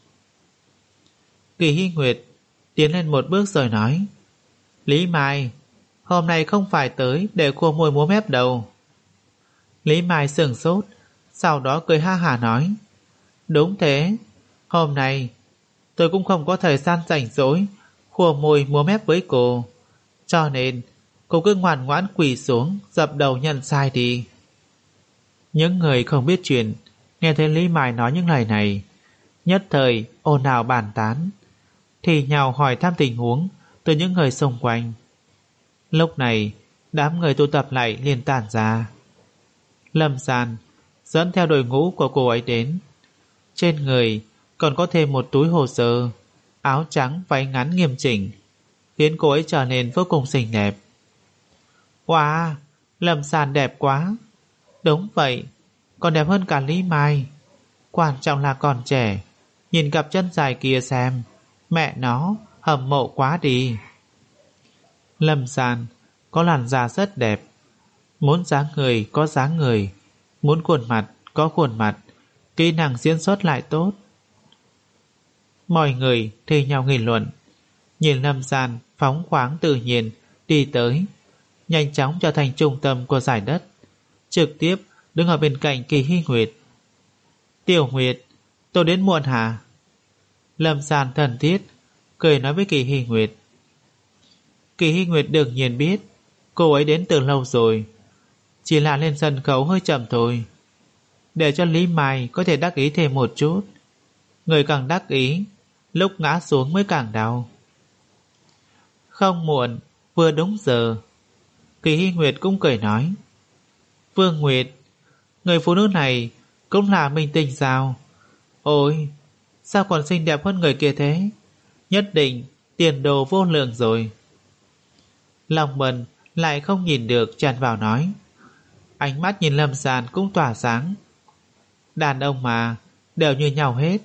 S1: Kỳ Hy Nguyệt tiến lên một bước rồi nói. Lý Mai, hôm nay không phải tới để khua môi múa mép đâu. Lý Mai sửng sốt, sau đó cười ha hả nói. Đúng thế, hôm nay tôi cũng không có thời gian rảnh rỗi khua môi múa mép với cô, cho nên cô cứ ngoan ngoãn quỳ xuống dập đầu nhận sai đi. Những người không biết chuyện nghe thấy Lý Mai nói những lời này, nhất thời ồn ào bàn tán, thì nhào hỏi thăm tình huống từ những người xung quanh. Lúc này đám người tụ tập lại liền tản ra. Lâm Sàn dẫn theo đội ngũ của cô ấy đến. Trên người còn có thêm một túi hồ sơ, áo trắng váy ngắn nghiêm chỉnh, khiến cô ấy trở nên vô cùng xinh đẹp. Wow, Lâm Sàn đẹp quá. Đúng vậy, còn đẹp hơn cả Lý Mai. Quan trọng là còn trẻ. Nhìn cặp chân dài kia xem, mẹ nó hâm mộ quá đi. Lâm Sàn có làn da rất đẹp. Muốn dáng người có dáng người, muốn khuôn mặt có khuôn mặt, kỹ năng diễn xuất lại tốt. Mọi người thì nhau nghị luận. Nhìn Lâm Sàn phóng khoáng tự nhiên đi tới, nhanh chóng trở thành trung tâm của giải đất, trực tiếp đứng ở bên cạnh Kỳ Hy Nguyệt. Tiểu Nguyệt, tôi đến muộn hả? Lâm Sàn thân thiết cười nói với Kỳ Hy Nguyệt. Kỳ Hy Nguyệt đương nhiên biết cô ấy đến từ lâu rồi, chỉ là lên sân khấu hơi chậm thôi, để cho Lý Mai có thể đắc ý thêm một chút. Người càng đắc ý, lúc ngã xuống mới càng đau. Không muộn, vừa đúng giờ. Kỳ Hy Nguyệt cũng cười nói. Vương Nguyệt, người phụ nữ này cũng là minh tinh sao? Ôi, sao còn xinh đẹp hơn người kia thế? Nhất định tiền đồ vô lượng rồi. Lòng Bân lại không nhìn được tràn vào nói. Ánh mắt nhìn Lâm Sàn cũng tỏa sáng. Đàn ông mà đều như nhau hết.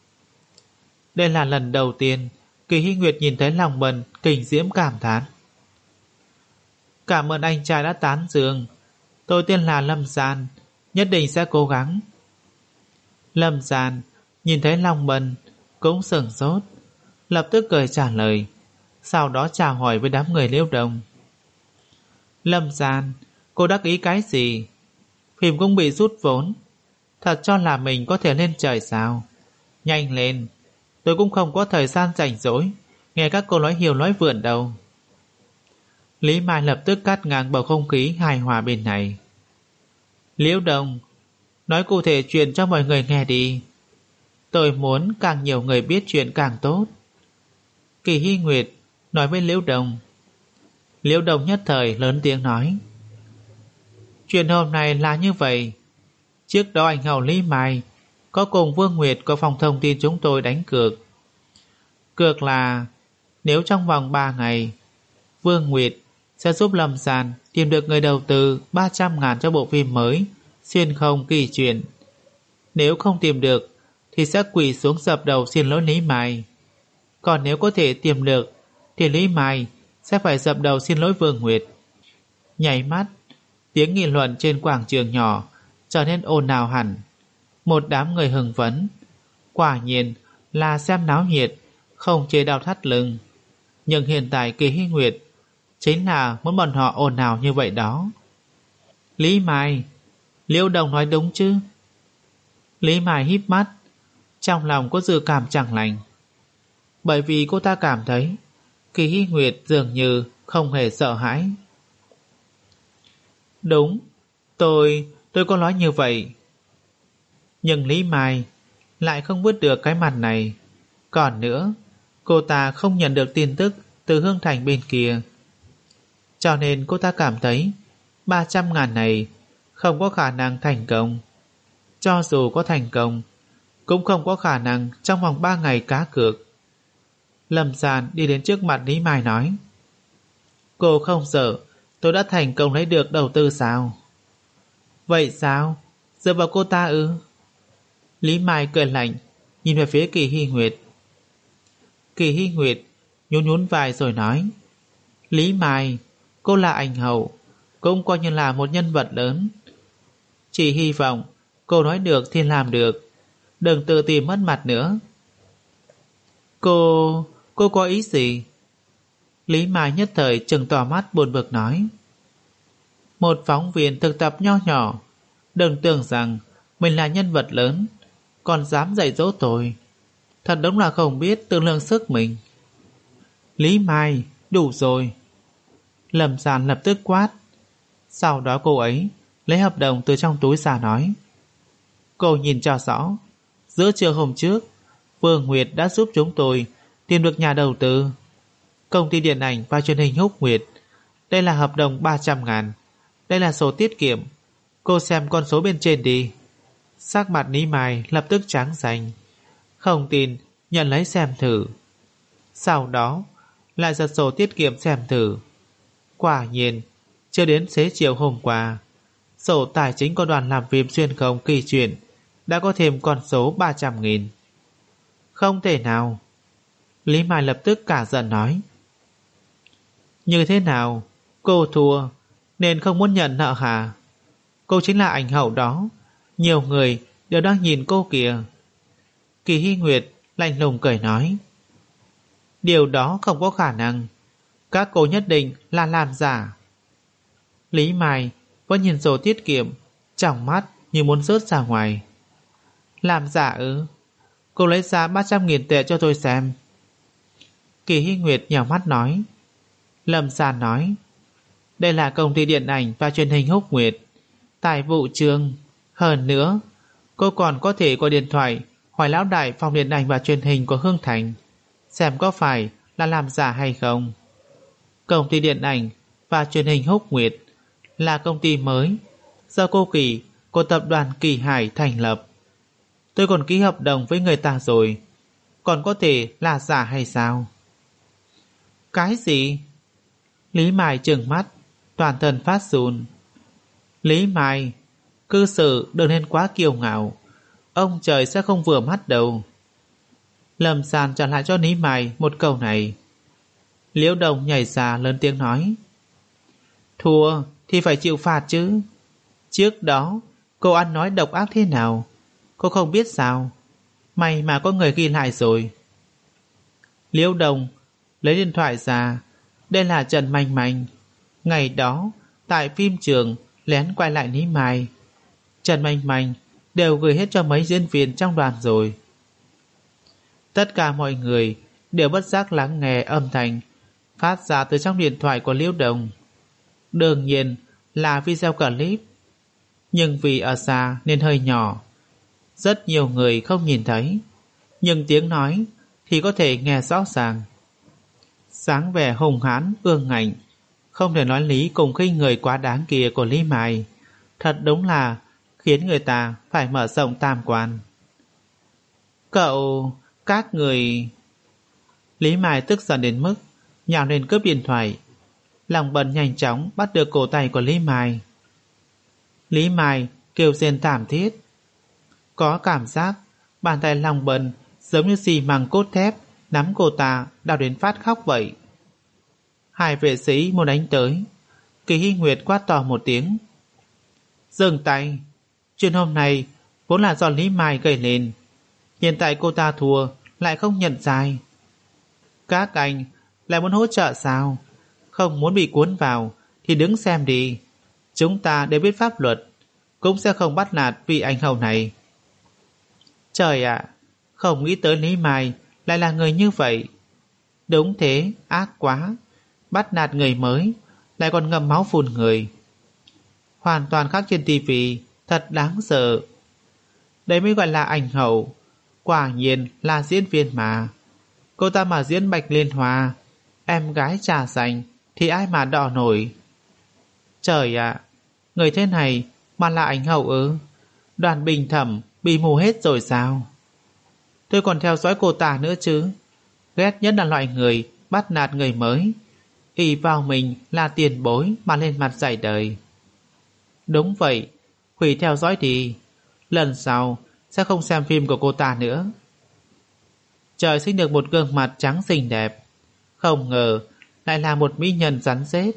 S1: Đây là lần đầu tiên Kỳ Hy Nguyệt nhìn thấy Lòng Bân kinh diễm cảm thán. Cảm ơn anh trai đã tán dương. Tôi tên là Lâm Sàn, nhất định sẽ cố gắng. Lâm Sàn nhìn thấy Lòng Bân cũng sửng sốt, lập tức cười trả lời, sau đó chào hỏi với đám người Liễu Đông. Lâm Sàn, cô đắc ý cái gì? Phim cũng bị rút vốn, thật cho là mình có thể lên trời sao? Nhanh lên, tôi cũng không có thời gian rảnh rỗi nghe các cô nói hiều nói vượn đâu. Lý Mai lập tức cắt ngang bầu không khí hài hòa bên này. Liễu Đông, nói cụ thể chuyện cho mọi người nghe đi. Tôi muốn càng nhiều người biết chuyện càng tốt. Kỳ Hy Nguyệt nói với Liễu Đồng. Liễu Đồng nhất thời lớn tiếng nói: Chuyện hôm nay là như vậy. Trước đó anh hầu Lý Mai có cùng Vương Nguyệt của phòng thông tin chúng tôi đánh cược. Cược là nếu trong vòng ba ngày Vương Nguyệt sẽ giúp Lâm Sàn tìm được người đầu tư ba trăm ngàn cho bộ phim mới Xuyên Không Kỳ Chuyện. Nếu không tìm được thì sẽ quỳ xuống dập đầu xin lỗi Lý Mai. Còn nếu có thể tìm được thì Lý Mai sẽ phải dập đầu xin lỗi Vương Nguyệt. Nháy mắt, tiếng nghị luận trên quảng trường nhỏ trở nên ồn ào hẳn. Một đám người hưng phấn, quả nhiên là xem náo nhiệt, không chế đau thắt lưng. Nhưng hiện tại Kỳ Hy Nguyệt chính là muốn bọn họ ồn ào như vậy đó. Lý Mai, Liễu Đồng nói đúng chứ? Lý Mai híp mắt, trong lòng có dự cảm chẳng lành. Bởi vì cô ta cảm thấy Kỳ Hy Nguyệt dường như không hề sợ hãi. Đúng, tôi, tôi có nói như vậy. Nhưng Lý Mai lại không vứt được cái mặt này. Còn nữa, cô ta không nhận được tin tức từ Hương Thành bên kia. Cho nên cô ta cảm thấy ba trăm ngàn này không có khả năng thành công. Cho dù có thành công, cũng không có khả năng trong vòng ba ngày cá cược. Lâm Sàn đi đến trước mặt Lý Mai nói: Cô không sợ tôi đã thành công lấy được đầu tư sao? Vậy sao? Dựa vào cô ta ư? Lý Mai cười lạnh nhìn về phía Kỳ Hy Nguyệt. Kỳ Hy Nguyệt nhún nhún vai rồi nói: Lý Mai, cô là ảnh hậu, cũng coi như là một nhân vật lớn. Chỉ hy vọng cô nói được thì làm được, đừng tự tìm mất mặt nữa. Cô... cô có ý gì? Lý Mai nhất thời trừng tỏ mắt buồn bực nói. Một phóng viên thực tập nho nhỏ, đừng tưởng rằng mình là nhân vật lớn, còn dám dạy dỗ tôi. Thật đúng là không biết tự lượng sức mình. Lý Mai, đủ rồi. Lâm Sàn lập tức quát. Sau đó cô ấy lấy hợp đồng từ trong túi ra nói: Cô nhìn cho rõ, giữa trưa hôm trước Vương Nguyệt đã giúp chúng tôi tìm được nhà đầu tư, công ty điện ảnh và truyền hình Húc Nguyệt. Đây là hợp đồng ba trăm ngàn. Đây là sổ tiết kiệm. Cô xem con số bên trên đi. Sắc mặt Lý Mai lập tức trắng xanh. Không tin nhận lấy xem thử. Sau đó lại giật sổ tiết kiệm xem thử. Quả nhiên chưa đến xế chiều hôm qua, sổ tài chính của đoàn làm phim Xuyên Không Kỳ Chuyện đã có thêm con số ba trăm nghìn. Không thể nào. Lý Mai lập tức cả giận nói: Như thế nào? Cô thua nên không muốn nhận nợ hả? Cô chính là ảnh hậu đó, nhiều người đều đang nhìn cô kìa. Kỳ Hy Nguyệt lạnh lùng cười nói: Điều đó không có khả năng. Các cô nhất định là làm giả. Lý Mai vẫn nhìn sổ tiết kiệm, trong mắt như muốn rớt ra ngoài. Làm giả ư? Cô lấy ra ba trăm nghìn tệ cho tôi xem. Kỳ Hy Nguyệt nhào mắt nói. Lâm Sàn nói: Đây là công ty điện ảnh và truyền hình Húc Nguyệt, tài vụ trường. Hơn nữa, cô còn có thể gọi điện thoại hỏi lão đại phòng điện ảnh và truyền hình của Hương Thành, xem có phải là làm giả hay không. Công ty điện ảnh và truyền hình Húc Nguyệt là công ty mới do cô Kỳ của tập đoàn Kỳ Hải thành lập. Tôi còn ký hợp đồng với người ta rồi, còn có thể là giả hay sao? Cái gì? Lý Mai trừng mắt, toàn thân phát run. Lý Mai, cư xử đừng nên quá kiêu ngạo, ông trời sẽ không vừa mắt đâu. Lâm Sàn trả lại cho Lý Mai một câu này. Liễu Đồng nhảy ra lớn tiếng nói: Thua thì phải chịu phạt chứ. Trước đó cô ăn nói độc ác thế nào, cô không biết sao? May mà có người ghi lại rồi. Liễu Đồng lấy điện thoại ra. Đây là Trần Manh Manh. Ngày đó tại phim trường lén quay lại Lý Mai. Trần Manh Manh đều gửi hết cho mấy diễn viên trong đoàn rồi. Tất cả mọi người đều bất giác lắng nghe âm thanh phát ra từ trong điện thoại của Liễu Đồng. Đương nhiên là video clip, nhưng vì ở xa nên hơi nhỏ, rất nhiều người không nhìn thấy, nhưng tiếng nói thì có thể nghe rõ ràng. Sáng vẻ hùng hãn, ương ngạnh, không thể nói lý cùng khinh người quá đáng kia của Lý Mài, thật đúng là khiến người ta phải mở rộng tam quan. Cậu, các người... Lý Mài tức giận đến mức nhào lên cướp điện thoại. Lòng Bần nhanh chóng bắt được cổ tay của Lý Mài. Lý Mài kêu rên thảm thiết. Có cảm giác bàn tay Lòng Bần giống như xi măng cốt thép nắm cô ta đau đến phát khóc vậy. Hai vệ sĩ muốn đánh tới. Kỳ Hy Nguyệt quát to một tiếng. Dừng tay. Chuyện hôm nay vốn là do Lý Mài gây lên. Hiện tại cô ta thua lại không nhận sai. Các anh lại muốn hỗ trợ sao? Không muốn bị cuốn vào thì đứng xem đi. Chúng ta đều biết pháp luật, cũng sẽ không bắt nạt vị anh hầu này. Trời ạ, không nghĩ tới Lý Mài lại là người như vậy. Đúng thế, ác quá. Bắt nạt người mới lại còn ngậm máu phun người. Hoàn toàn khác trên tivi, thật đáng sợ. Đấy mới gọi là ảnh hậu. Quả nhiên là diễn viên mà. Cô ta mà diễn Bạch Liên Hoa, em gái trà xanh, thì ai mà đọ nổi. Trời ạ, người thế này mà là ảnh hậu ư? Đoàn Bình Thẩm bị mù hết rồi sao? Tôi còn theo dõi cô ta nữa chứ. Ghét nhất là loại người bắt nạt người mới, ỷ vào mình là tiền bối mà lên mặt dạy đời. Đúng vậy, hủy theo dõi đi. Lần sau sẽ không xem phim của cô ta nữa. Trời sinh được một gương mặt trắng xinh đẹp, không ngờ lại là một mỹ nhân rắn rết.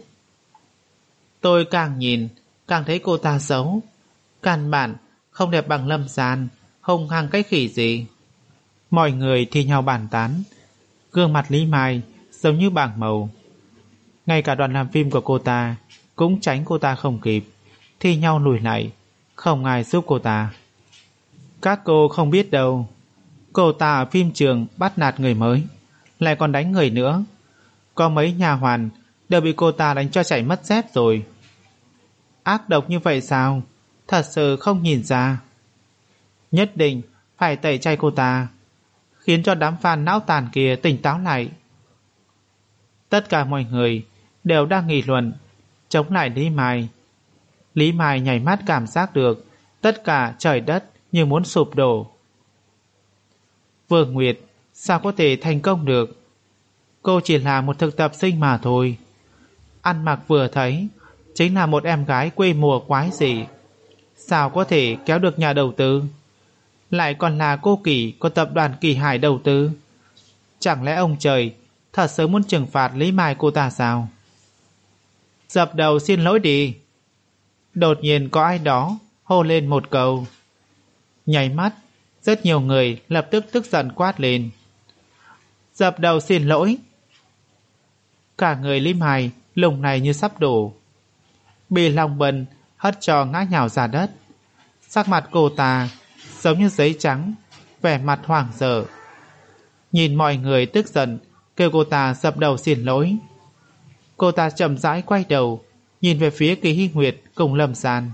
S1: Tôi càng nhìn càng thấy cô ta xấu, căn bản không đẹp bằng Lâm San, hung hăng cái khỉ gì. Mọi người thì nhau bàn tán. Gương mặt Lý Mai giống như bảng màu. Ngay cả đoàn làm phim của cô ta cũng tránh cô ta không kịp, thì nhau lùi lại, không ai giúp cô ta. Các cô không biết đâu, cô ta ở phim trường bắt nạt người mới, lại còn đánh người nữa. Có mấy nhà hoàn đều bị cô ta đánh cho chảy mất dép rồi. Ác độc như vậy sao? Thật sự không nhìn ra. Nhất định phải tẩy chay cô ta, khiến cho đám fan não tàn kia tỉnh táo lại. Tất cả mọi người đều đang nghị luận chống lại Lý Mai. Lý Mai nhảy mắt cảm giác được tất cả trời đất như muốn sụp đổ. Vương Nguyệt sao có thể thành công được? Cô chỉ là một thực tập sinh mà thôi. Ăn mặc vừa thấy chính là một em gái quê mùa quái dị, sao có thể kéo được nhà đầu tư? Lại còn là cô Kỳ của tập đoàn Kỳ Hải đầu tư. Chẳng lẽ ông trời thật sự muốn trừng phạt Lý Mai cô ta sao? Dập đầu xin lỗi đi. Đột nhiên có ai đó hô lên một câu. Nháy mắt, rất nhiều người lập tức tức giận quát lên. Dập đầu xin lỗi. Cả người Lý Mai lùng này như sắp đổ. Bị Long Bân hất cho ngã nhào ra đất. Sắc mặt cô ta giống như giấy trắng, vẻ mặt hoảng sợ. Nhìn mọi người tức giận kêu cô ta dập đầu xin lỗi. Cô ta chậm rãi quay đầu, nhìn về phía Kỳ Hy Nguyệt cùng Lâm San.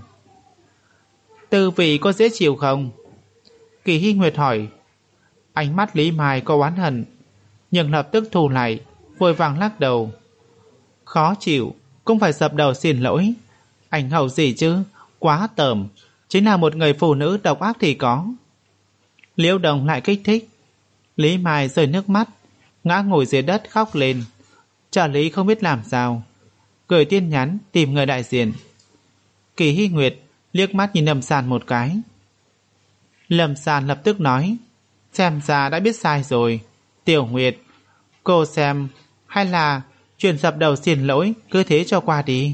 S1: Tư vị có dễ chịu không? Kỳ Hy Nguyệt hỏi. Ánh mắt Lý Mai có oán hận, nhưng lập tức thu lại, vội vàng lắc đầu. Khó chịu, cũng phải dập đầu xin lỗi. Ảnh hậu gì chứ, quá tởm, chính là một người phụ nữ độc ác thì có. Liễu Đồng lại kích thích. Lý Mai rơi nước mắt, ngã ngồi dưới đất khóc lên. Trợ lý không biết làm sao, gửi tin nhắn tìm người đại diện. Kỳ Hy Nguyệt liếc mắt nhìn Lâm San một cái. Lâm San lập tức nói, xem ra đã biết sai rồi. Tiểu Nguyệt, cô xem hay là chuyện dập đầu xin lỗi cứ thế cho qua đi.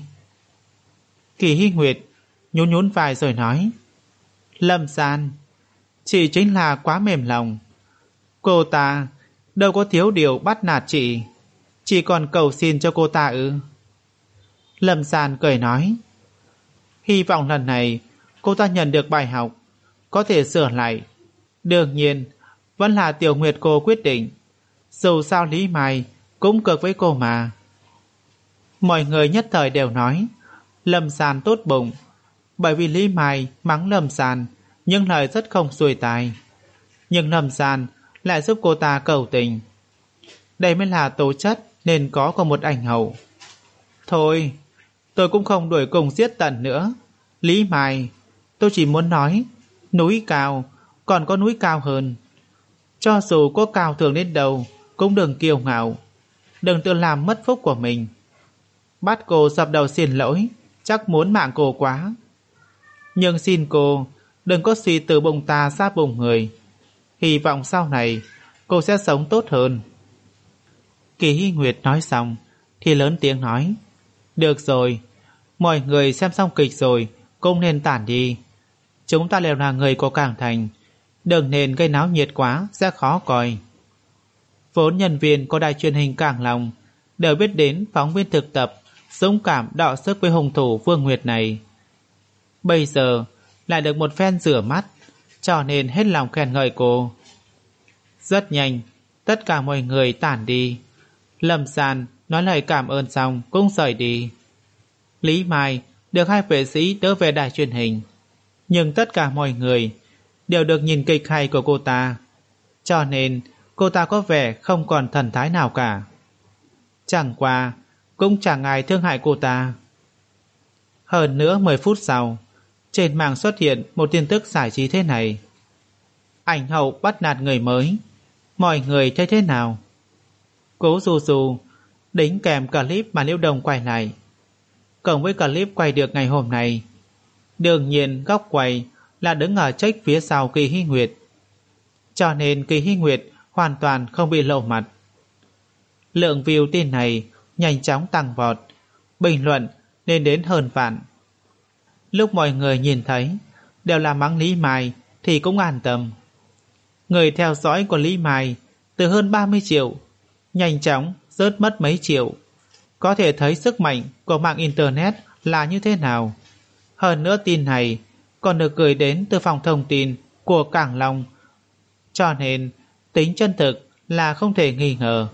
S1: Kỳ Hy Nguyệt nhún nhún vai rồi nói, Lâm San, chị chính là quá mềm lòng. Cô ta đâu có thiếu điều bắt nạt chị, chỉ còn cầu xin cho cô ta ư? Lâm San cười nói, hy vọng lần này cô ta nhận được bài học, có thể sửa lại. Đương nhiên vẫn là Tiểu Nguyệt cô quyết định, dù sao Lý Mai cũng cược với cô mà. Mọi người nhất thời đều nói Lâm San tốt bụng, bởi vì Lý Mai mắng Lâm San nhưng lời rất không xuôi tai, nhưng Lâm San lại giúp cô ta cầu tình. Đây mới là tố chất nên có của một ảnh hậu. Thôi, tôi cũng không đuổi cùng giết tận nữa. Lý Mai, tôi chỉ muốn nói, núi cao, còn có núi cao hơn. Cho dù có cao thường đến đâu, cũng đừng kiêu ngạo, đừng tự làm mất phúc của mình. Bắt cô dập đầu xin lỗi, chắc muốn mạng cô quá. Nhưng xin cô, đừng có suy từ bụng ta ra bụng người. Hy vọng sau này, cô sẽ sống tốt hơn. Kỳ Hy Nguyệt nói xong, thì lớn tiếng nói, được rồi, mọi người xem xong kịch rồi, cũng nên tản đi. Chúng ta đều là người của Cảng Thành, đừng nên gây náo nhiệt quá, sẽ khó coi. Vốn nhân viên của đài truyền hình Cảng Long đều biết đến phóng viên thực tập dũng cảm đọ sức với hung thủ Vương Nguyệt này. Bây giờ lại được một phen rửa mắt, cho nên hết lòng khen ngợi cô. Rất nhanh, tất cả mọi người tản đi. Lâm Sàn nói lời cảm ơn xong cũng rời đi. Lý Mai được hai vệ sĩ đỡ về đài truyền hình, nhưng tất cả mọi người đều được nhìn kịch hay của cô ta, cho nên cô ta có vẻ không còn thần thái nào cả. Chẳng qua cũng chẳng ai thương hại cô ta. Hơn nữa mười phút sau, trên mạng xuất hiện một tin tức giải trí thế này: ảnh hậu bắt nạt người mới, mọi người thấy thế nào? Cố Dù Dù đính kèm clip mà Liễu Đồng quay lại, cộng với clip quay được ngày hôm nay. Đương nhiên góc quay là đứng ở trách phía sau Kỳ Hy Nguyệt, cho nên Kỳ Hy Nguyệt hoàn toàn không bị lộ mặt. Lượng view tin này nhanh chóng tăng vọt, bình luận lên đến hơn vạn. Lúc mọi người nhìn thấy đều là mắng Lý Mai thì cũng an tâm. Người theo dõi của Lý Mai từ hơn ba mươi triệu nhanh chóng rớt mất mấy triệu. Có thể thấy sức mạnh của mạng internet là như thế nào. Hơn nữa tin này còn được gửi đến từ phòng thông tin của Cảng Long, cho nên tính chân thực là không thể nghi ngờ.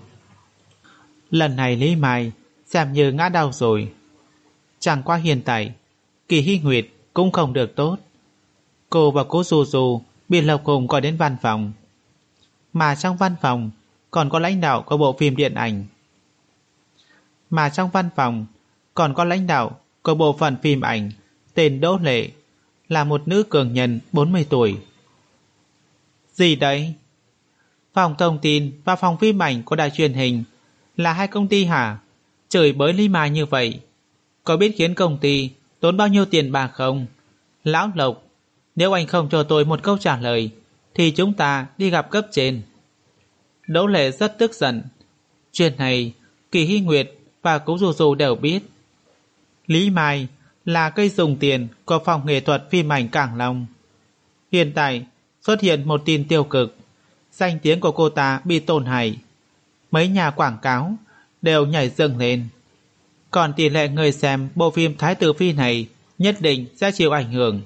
S1: Lần này Lý Mai xem như ngã đau rồi. Chẳng qua hiện tại Kỳ Hy Nguyệt cũng không được tốt. Cô và Cố Dù Dù bị Lộc Hùng gọi đến văn phòng, mà trong văn phòng còn có lãnh đạo của bộ phim điện ảnh. Mà trong văn phòng còn có lãnh đạo của bộ phận phim ảnh tên Đỗ Lệ, là một nữ cường nhân bốn mươi tuổi. Gì đấy? Phòng thông tin và phòng phim ảnh của đài truyền hình là hai công ty hả? Chửi bới Lý Mai như vậy, có biết khiến công ty tốn bao nhiêu tiền bạc không? Lão Lộc, nếu anh không cho tôi một câu trả lời thì chúng ta đi gặp cấp trên. Đỗ Lệ rất tức giận. Chuyện này Kỳ Hy Nguyệt và Cố Dù Dù đều biết. Lý Mai là cây dùng tiền của phòng nghệ thuật phim ảnh Cảng Long. Hiện tại xuất hiện một tin tiêu cực, danh tiếng của cô ta bị tổn hại. Mấy nhà quảng cáo đều nhảy dựng lên. Còn tỷ lệ người xem bộ phim Thái Tử Phi này nhất định sẽ chịu ảnh hưởng.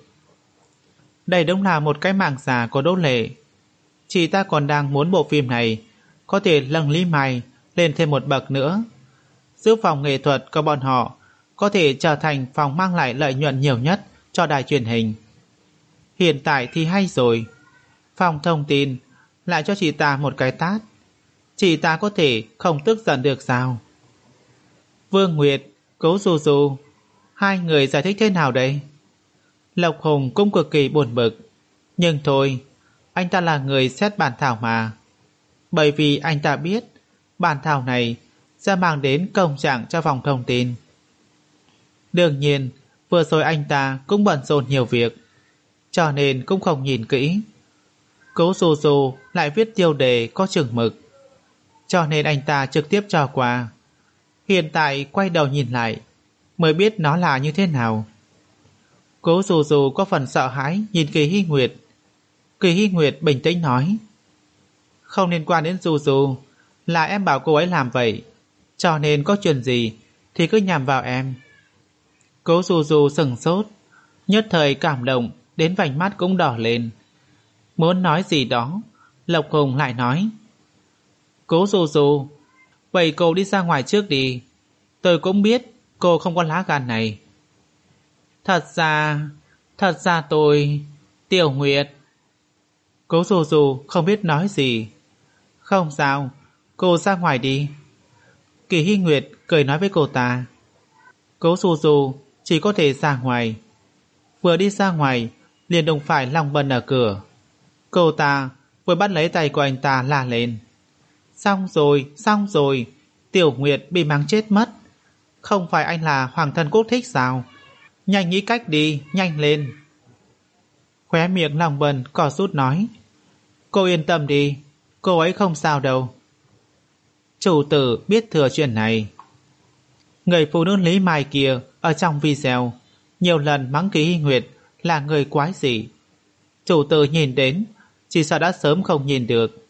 S1: Đây đúng là một cái mạng giả của Đỗ Lệ. Chị ta còn đang muốn bộ phim này có thể nâng Lý Mai lên thêm một bậc nữa, giúp phòng nghệ thuật của bọn họ có thể trở thành phòng mang lại lợi nhuận nhiều nhất cho đài truyền hình. Hiện tại thì hay rồi, phòng thông tin lại cho chị ta một cái tát. Chị ta có thể không tức giận được sao? Vương Nguyệt, Cố Dù Dù, hai người giải thích thế nào đây? Lộc Hùng cũng cực kỳ buồn bực. Nhưng thôi, anh ta là người xét bản thảo mà. Bởi vì anh ta biết bản thảo này sẽ mang đến công trạng cho phòng thông tin. Đương nhiên, vừa rồi anh ta cũng bận rộn nhiều việc, cho nên cũng không nhìn kỹ. Cố Dù Dù lại viết tiêu đề có chừng mực, cho nên anh ta trực tiếp cho qua. Hiện tại quay đầu nhìn lại mới biết nó là như thế nào. Cố Dù Dù có phần sợ hãi nhìn Kỳ Hy Nguyệt. Kỳ Hy Nguyệt bình tĩnh nói: không liên quan đến Dù Dù, là em bảo cô ấy làm vậy, cho nên có chuyện gì thì cứ nhằm vào em. Cố Dù Dù sừng sốt, nhất thời cảm động đến vành mắt cũng đỏ lên. Muốn nói gì đó, Lộc Hùng lại nói: Cố Dù Dù, vậy cô đi ra ngoài trước đi. Tôi cũng biết cô không có lá gan này. Thật ra, thật ra tôi... Tiểu Nguyệt. Cố Dù Dù không biết nói gì. Không sao, cô ra ngoài đi. Kỳ Hy Nguyệt cười nói với cô ta. Cố Su Du chỉ có thể ra ngoài. Vừa đi ra ngoài liền đụng phải Long Bân ở cửa. Cô ta vừa bắt lấy tay của anh ta la lên. Xong rồi, xong rồi, Tiểu Nguyệt bị mắng chết mất. Không phải anh là Hoàng thân quốc thích sao? Nhanh nghĩ cách đi, nhanh lên. Khóe miệng Long Bân cò rút nói. Cô yên tâm đi, cô ấy không sao đâu. Chủ tử biết thừa chuyện này. Người phụ nữ Lý Mai kia ở trong video nhiều lần mắng Kỳ Hy Nguyệt là người quái dị. Chủ tử nhìn đến chỉ sợ đã sớm không nhìn được.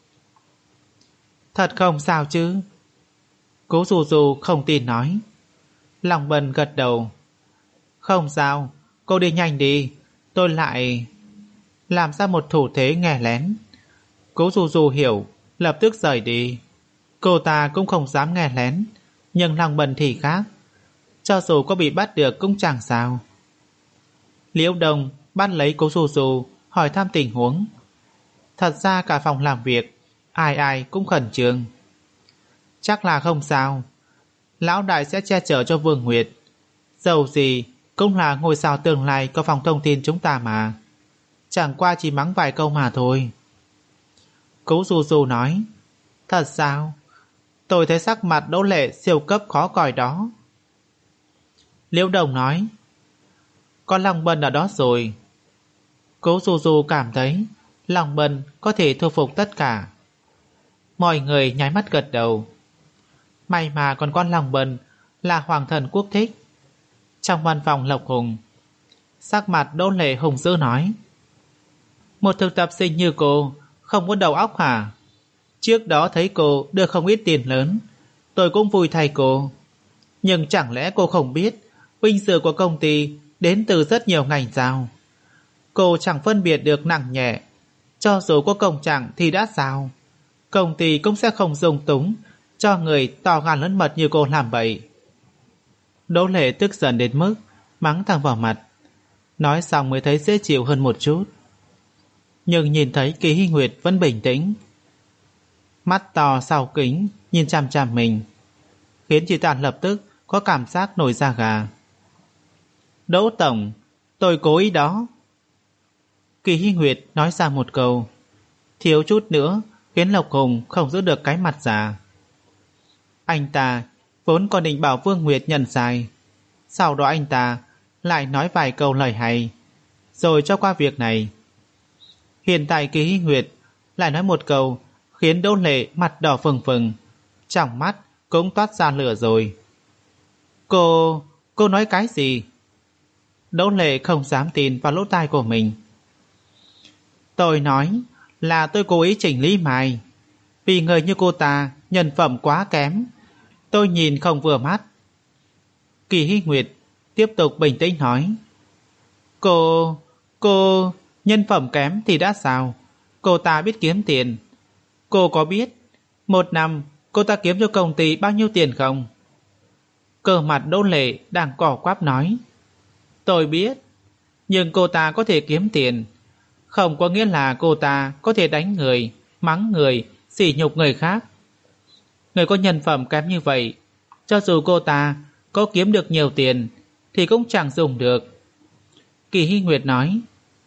S1: Thật không sao chứ? Cố Du Du không tin nói. Long Bân gật đầu. Không sao, cô đi nhanh đi. Tôi lại làm ra một thủ thế nghe lén. Cố Du Du hiểu, lập tức rời đi. Cô ta cũng không dám nghe lén, nhưng Long Bân thì khác. Cho dù có bị bắt được cũng chẳng sao. Liễu Đông bắt lấy Cố Du Du hỏi thăm tình huống. Thật ra cả phòng làm việc ai ai cũng khẩn trương. Chắc là không sao. Lão đại sẽ che chở cho Vương Nguyệt. Dầu gì cũng là ngôi sao tương lai của phòng thông tin chúng ta mà. Chẳng qua chỉ mắng vài câu mà thôi. Cố Du Du nói. Thật sao? Tôi thấy sắc mặt Đỗ Lệ siêu cấp khó coi đó. Liễu Đồng nói. Có Long Bân ở đó rồi. Cố Du Du cảm thấy Long Bân có thể thu phục tất cả. Mọi người nháy mắt gật đầu. May mà còn con Long Bân là hoàng thần quốc thích. Trong văn phòng Lộc Hùng, sắc mặt Đỗ Lệ hùng dữ nói. Một thực tập sinh như cô không có đầu óc hả? Trước đó thấy cô được không ít tiền lớn, tôi cũng vui thay cô. Nhưng chẳng lẽ cô không biết vinh dự của công ty đến từ rất nhiều ngành sao? Cô chẳng phân biệt được nặng nhẹ. Cho dù có công trạng thì đã sao? Công ty cũng sẽ không dung túng cho người to gan lớn mật như cô làm bậy. Đỗ Lệ tức giận đến mức mắng thẳng vào mặt. Nói xong mới thấy dễ chịu hơn một chút. Nhưng nhìn thấy Kỳ Hy Nguyệt vẫn bình tĩnh, mắt to sau kính nhìn chằm chằm mình, khiến chị ta lập tức có cảm giác nổi da gà. Đỗ tổng, tôi cố ý đó. Kỳ Hy Nguyệt nói ra một câu, thiếu chút nữa khiến Lộc Hùng không giữ được cái mặt già. Anh ta vốn còn định bảo Vương Nguyệt nhận sai, sau đó anh ta lại nói vài câu lời hay, rồi cho qua việc này. Hiện tại Kỳ Hy Nguyệt lại nói một câu khiến Đỗ Lệ mặt đỏ phừng phừng, trong mắt cũng toát ra lửa rồi. Cô... cô nói cái gì? Đỗ Lệ không dám tin vào lỗ tai của mình. Tôi nói là tôi cố ý chỉnh Lý Mai. Vì người như cô ta nhân phẩm quá kém, tôi nhìn không vừa mắt. Kỳ Hy Nguyệt tiếp tục bình tĩnh nói. Cô... cô... nhân phẩm kém thì đã sao? Cô ta biết kiếm tiền. Cô có biết một năm cô ta kiếm cho công ty bao nhiêu tiền không? Cơ mặt Đỗ Lệ đang cỏ quắp nói. Tôi biết, nhưng cô ta có thể kiếm tiền, không có nghĩa là cô ta có thể đánh người, mắng người, sỉ nhục người khác. Người có nhân phẩm kém như vậy, cho dù cô ta có kiếm được nhiều tiền thì cũng chẳng dùng được. Kỳ Hy Nguyệt nói.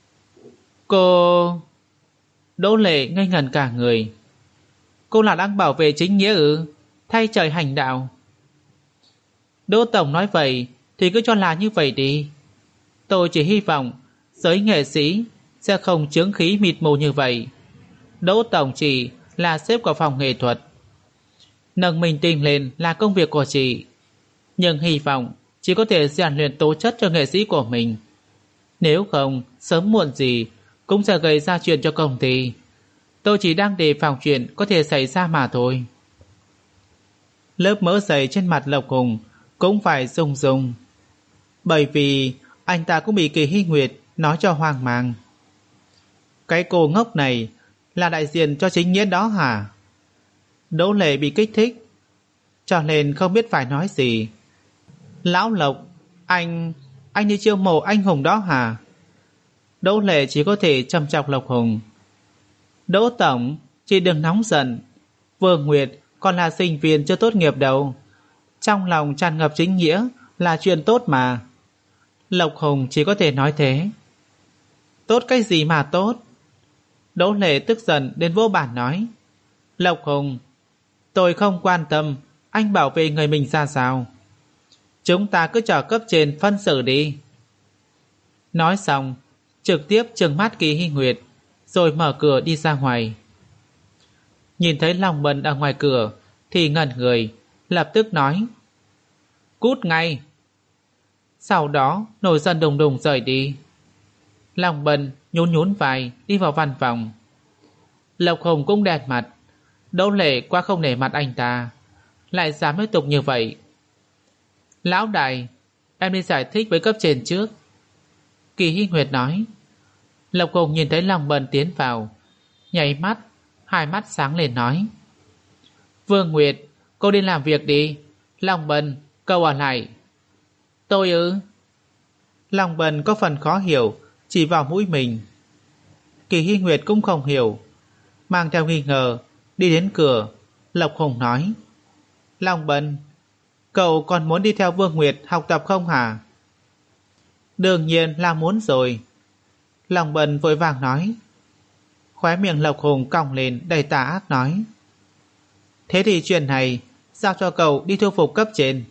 S1: Cô... Đỗ Lệ ngây ngẩn cả người. Cô là đang bảo vệ chính nghĩa ư? Thay trời hành đạo. Đỗ tổng nói vậy thì cứ cho là như vậy đi. Tôi chỉ hy vọng giới nghệ sĩ sẽ không chướng khí mịt mù như vậy. Đỗ tổng chỉ là sếp của phòng nghệ thuật, nâng mình tình lên là công việc của chị, nhưng hy vọng chỉ có thể rèn luyện tố chất cho nghệ sĩ của mình. Nếu không, sớm muộn gì cũng sẽ gây ra chuyện cho công ty. Tôi chỉ đang đề phòng chuyện có thể xảy ra mà thôi. Lớp mỡ dày trên mặt Lộc Hùng cũng phải rung rung, bởi vì anh ta cũng bị Kỳ Hy Nguyệt nói cho hoang mang. Cái cô ngốc này là đại diện cho chính nghĩa đó hả? Đỗ Lệ bị kích thích, cho nên không biết phải nói gì. Lão Lộc, anh... anh đi chiêu mộ anh hùng đó hả? Đỗ Lệ chỉ có thể châm chọc Lộc Hùng. Đỗ tổng, chị đừng nóng giận. Vương Nguyệt còn là sinh viên chưa tốt nghiệp đâu. Trong lòng tràn ngập chính nghĩa, là chuyện tốt mà. Lộc Hùng chỉ có thể nói thế. Tốt cái gì mà tốt? Đỗ Lệ tức giận đến vô bản nói. Lộc Hùng, tôi không quan tâm anh bảo vệ người mình ra sao. Chúng ta cứ chờ cấp trên phân xử đi. Nói xong, trực tiếp trừng mắt Kỳ Hy Nguyệt, rồi mở cửa đi ra ngoài. Nhìn thấy Long Bân ở ngoài cửa thì ngẩn người, lập tức nói. Cút ngay. Sau đó nổi giận đùng đùng rời đi. Long Bân nhún nhún vai đi vào văn phòng. Lộc Hùng cũng đẹt mặt. Đỗ Lệ quá không nể mặt anh ta, lại dám tiếp tục như vậy. Lão đại, em đi giải thích với cấp trên trước. Kỳ Hy Nguyệt nói. Lộc Hùng nhìn thấy Long Bân tiến vào, nháy mắt, hai mắt sáng lên nói. Vương Nguyệt, cô đi làm việc đi. Long Bân, cậu ở lại. Tôi ư? Long Bân có phần khó hiểu, chỉ vào mũi mình. Kỳ Hy Nguyệt cũng không hiểu, mang theo nghi ngờ đi đến cửa. Lộc Hùng nói. Long Bân, cậu còn muốn đi theo Vương Nguyệt học tập không hả? Đương nhiên là muốn rồi. Long Bân vội vàng nói. Khóe miệng Lộc Hùng cong lên đầy tà ác nói. Thế thì chuyện này giao cho cậu đi thu phục cấp trên.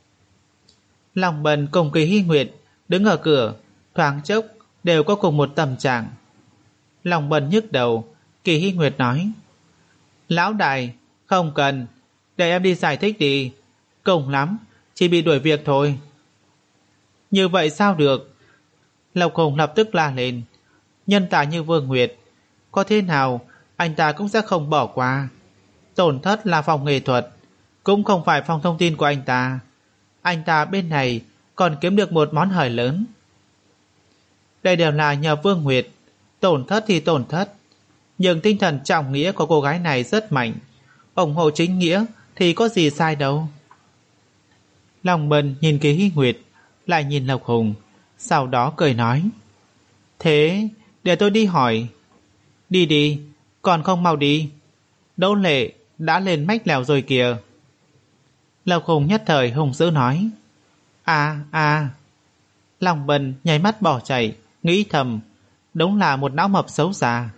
S1: Long Bân cùng Kỳ Hy Nguyệt đứng ở cửa, thoáng chốc đều có cùng một tâm trạng. Long Bân nhức đầu. Kỳ Hy Nguyệt nói. Lão đại, không cần, để em đi giải thích đi. Cùng lắm chỉ bị đuổi việc thôi. Như vậy sao được? Lộc Hùng lập tức la lên. Nhân tài như Vương Nguyệt, có thế nào anh ta cũng sẽ không bỏ qua. Tổn thất là phòng nghệ thuật, cũng không phải phòng thông tin của anh ta. Anh ta bên này còn kiếm được một món hời lớn. Đây đều là nhờ Vương Nguyệt. Tổn thất thì tổn thất, nhưng tinh thần trọng nghĩa của cô gái này rất mạnh, ủng hộ chính nghĩa thì có gì sai đâu. Long Bân nhìn Kỳ Hy Nguyệt, lại nhìn Lộc Hùng, sau đó cười nói. Thế để tôi đi hỏi. Đi đi, còn không mau đi. Đỗ Lệ đã lên mách lèo rồi kìa. Lộc Hùng nhất thời hùng dữ nói. À à. Long Bân nháy mắt bỏ chạy, nghĩ thầm, đúng là một não mập xấu xa.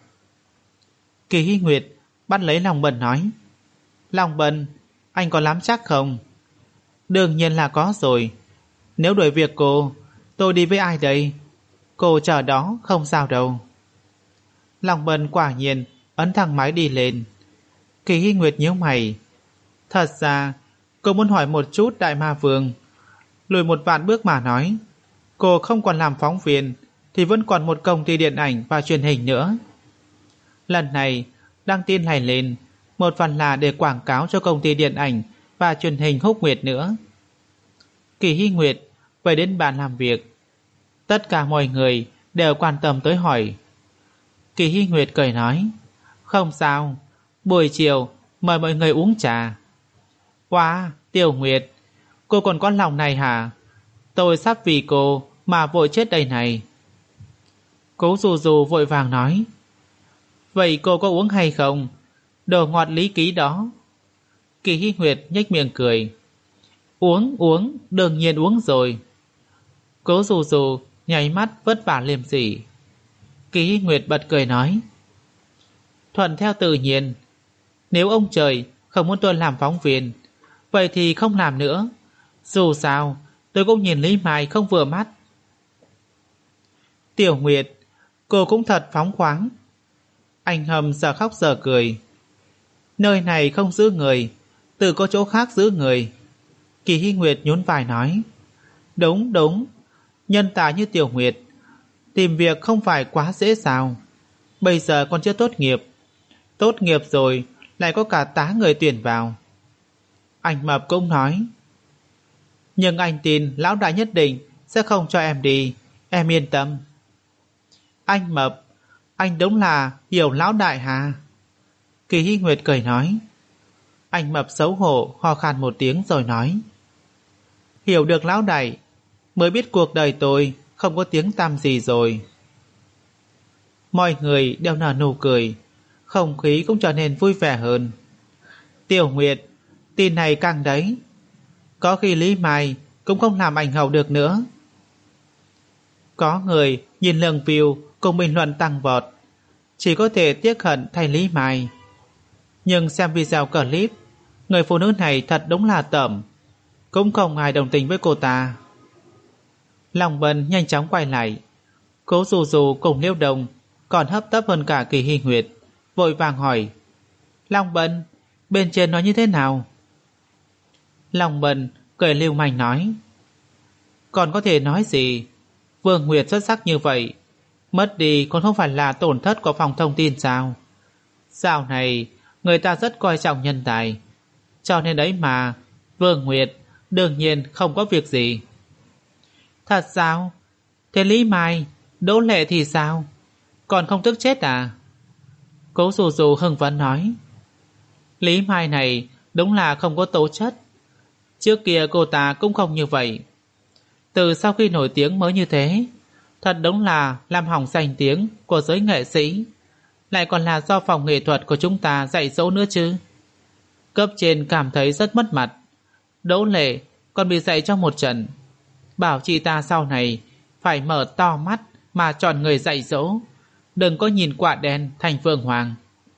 S1: Kỳ Hy Nguyệt bắt lấy Long Bân nói. Long Bân, anh có nắm chắc không? Đương nhiên là có rồi. Nếu đuổi việc cô, tôi đi với ai đây? Cô chờ đó không sao đâu. Long Bân quả nhiên ấn thang máy đi lên. Kỳ Hy Nguyệt nhíu mày. Thật ra cô muốn hỏi một chút Đại Ma Vương. Lùi một vạn bước mà nói, cô không còn làm phóng viên thì vẫn còn một công ty điện ảnh và truyền hình nữa. Lần này đăng tin này lên, một phần là để quảng cáo cho công ty điện ảnh và truyền hình Húc Nguyệt nữa. Kỳ Hy Nguyệt về đến bàn làm việc. Tất cả mọi người đều quan tâm tới hỏi. Kỳ Hy Nguyệt cười nói. Không sao, buổi chiều mời mọi người uống trà. Wow, Tiểu Nguyệt, cô còn có lòng này hả? Tôi sắp vì cô mà vội chết đây này. Cố Dù Dù vội vàng nói. Vậy cô có uống hay không? Đồ ngọt lý ký đó. Kỳ Hy Nguyệt nhếch miệng cười. Uống uống, đương nhiên uống rồi. Cố Dù Dù nháy mắt vất vả liêm sỉ. Kỳ Hy Nguyệt bật cười nói. Thuận theo tự nhiên. Nếu ông trời không muốn tôi làm phóng viên, vậy thì không làm nữa. Dù sao tôi cũng nhìn Lý Mai không vừa mắt. Tiểu Nguyệt, cô cũng thật phóng khoáng. Anh Hầm giờ khóc giờ cười. Nơi này không giữ người, tự có chỗ khác giữ người. Kỳ Hy Nguyệt nhún vai nói. Đúng đúng, nhân tài như Tiểu Nguyệt tìm việc không phải quá dễ sao. Bây giờ còn chưa tốt nghiệp, tốt nghiệp rồi lại có cả tá người tuyển vào. Anh Mập cũng nói. Nhưng anh tin lão đại nhất định sẽ không cho em đi, em yên tâm. Anh Mập, anh đúng là hiểu lão đại hả? Kỳ Hy Nguyệt cười nói. Anh Mập xấu hổ ho khan một tiếng rồi nói. Hiểu được lão đại, mới biết cuộc đời tôi không có tiếng tăm gì rồi. Mọi người đều nở nụ cười, không khí cũng trở nên vui vẻ hơn. Tiểu Nguyệt, tin này càng đấy. Có khi Lý Mai cũng không làm ảnh hậu được nữa. Có người nhìn lượng view cùng bình luận tăng vọt, chỉ có thể tiếc hận thay Lý Mai. Nhưng xem video clip, người phụ nữ này thật đúng là tởm, cũng không ai đồng tình với cô ta. Long Bân nhanh chóng quay lại, Cố Dù Dù cùng Liêu Đồng còn hấp tấp hơn cả Kỳ Hy Nguyệt, vội vàng hỏi: Long Bân, bên trên nói như thế nào? Long Bân cười lưu manh nói: còn có thể nói gì, Vương Nguyệt xuất sắc như vậy, mất đi còn không phải là tổn thất của phòng thông tin sao? Dạo này người ta rất coi trọng nhân tài, cho nên đấy mà Vương Nguyệt đương nhiên không có việc gì. Thật sao? Thế Lý Mai, Đỗ Lệ thì sao? Còn không tức chết à? Cố Dù Dù hưng phấn nói: Lý Mai này đúng là không có tố chất. Trước kia cô ta cũng không như vậy, từ sau khi nổi tiếng mới như thế. Thật đúng là làm hỏng danh tiếng của giới nghệ sĩ, lại còn là do phòng nghệ thuật của chúng ta dạy dỗ nữa chứ. Cấp trên cảm thấy rất mất mặt. Đỗ Lệ còn bị dạy cho một trận, bảo chị ta sau này phải mở to mắt mà chọn người dạy dỗ, đừng có nhìn quả đen thành Phương Hoàng.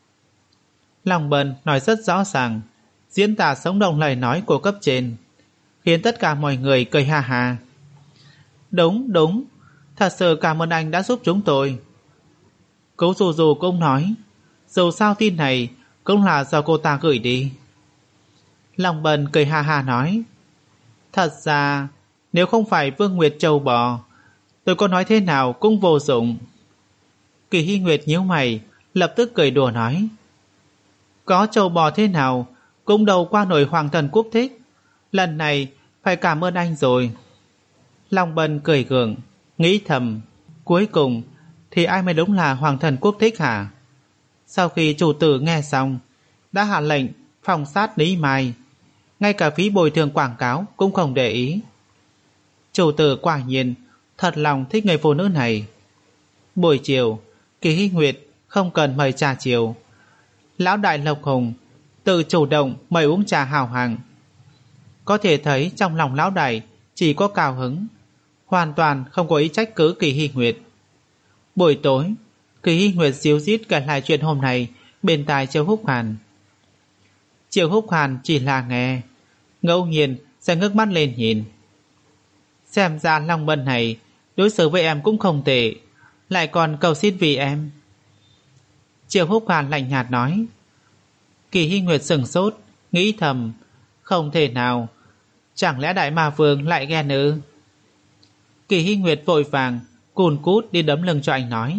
S1: Long Bân nói rất rõ ràng, diễn tả sống động lời nói của cấp trên, khiến tất cả mọi người cười ha ha. Đúng, đúng, thật sự cảm ơn anh đã giúp chúng tôi. Cố Dù Dù cũng nói, dù sao tin này cũng là do cô ta gửi đi. Long Bân cười ha ha nói, thật ra nếu không phải Vương Nguyệt trâu bò, tôi có nói thế nào cũng vô dụng. Kỳ Hy Nguyệt nhíu mày, lập tức cười đùa nói, có trâu bò thế nào cũng đâu qua nổi Hoàng thần Quốc thích, lần này phải cảm ơn anh rồi. Long Bân cười gượng, nghĩ thầm, cuối cùng thì ai mới đúng là Hoàng thần Quốc thích hả? Sau khi chủ tử nghe xong, đã hạ lệnh phòng sát Lý Mai, ngay cả phí bồi thường quảng cáo cũng không để ý. Chủ tử quả nhiên thật lòng thích người phụ nữ này. Buổi chiều, Kỳ Hy Nguyệt không cần mời trà chiều, lão đại Lộc Hùng tự chủ động mời uống trà hào hạng. Có thể thấy trong lòng lão đại chỉ có cao hứng, hoàn toàn không có ý trách cứ Kỳ Hy Nguyệt. Buổi tối, Kỳ Hy Nguyệt díu dít kể lại chuyện hôm nay bên tai Triệu Húc Hàn. Triệu Húc Hàn chỉ là nghe, ngẫu nhiên sẽ ngước mắt lên nhìn. Xem ra Long Bân này đối xử với em cũng không tệ, lại còn cầu xin vì em. Triệu Húc Hàn lạnh nhạt nói. Kỳ Hy Nguyệt sửng sốt, nghĩ thầm, không thể nào, chẳng lẽ Đại Ma Vương lại ghen ư? Kỳ Hy Nguyệt vội vàng cùn cút đi đấm lưng cho anh nói,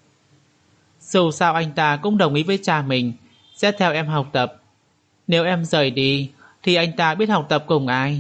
S1: dù sao anh ta cũng đồng ý với cha mình sẽ theo em học tập, nếu em rời đi thì anh ta biết học tập cùng ai?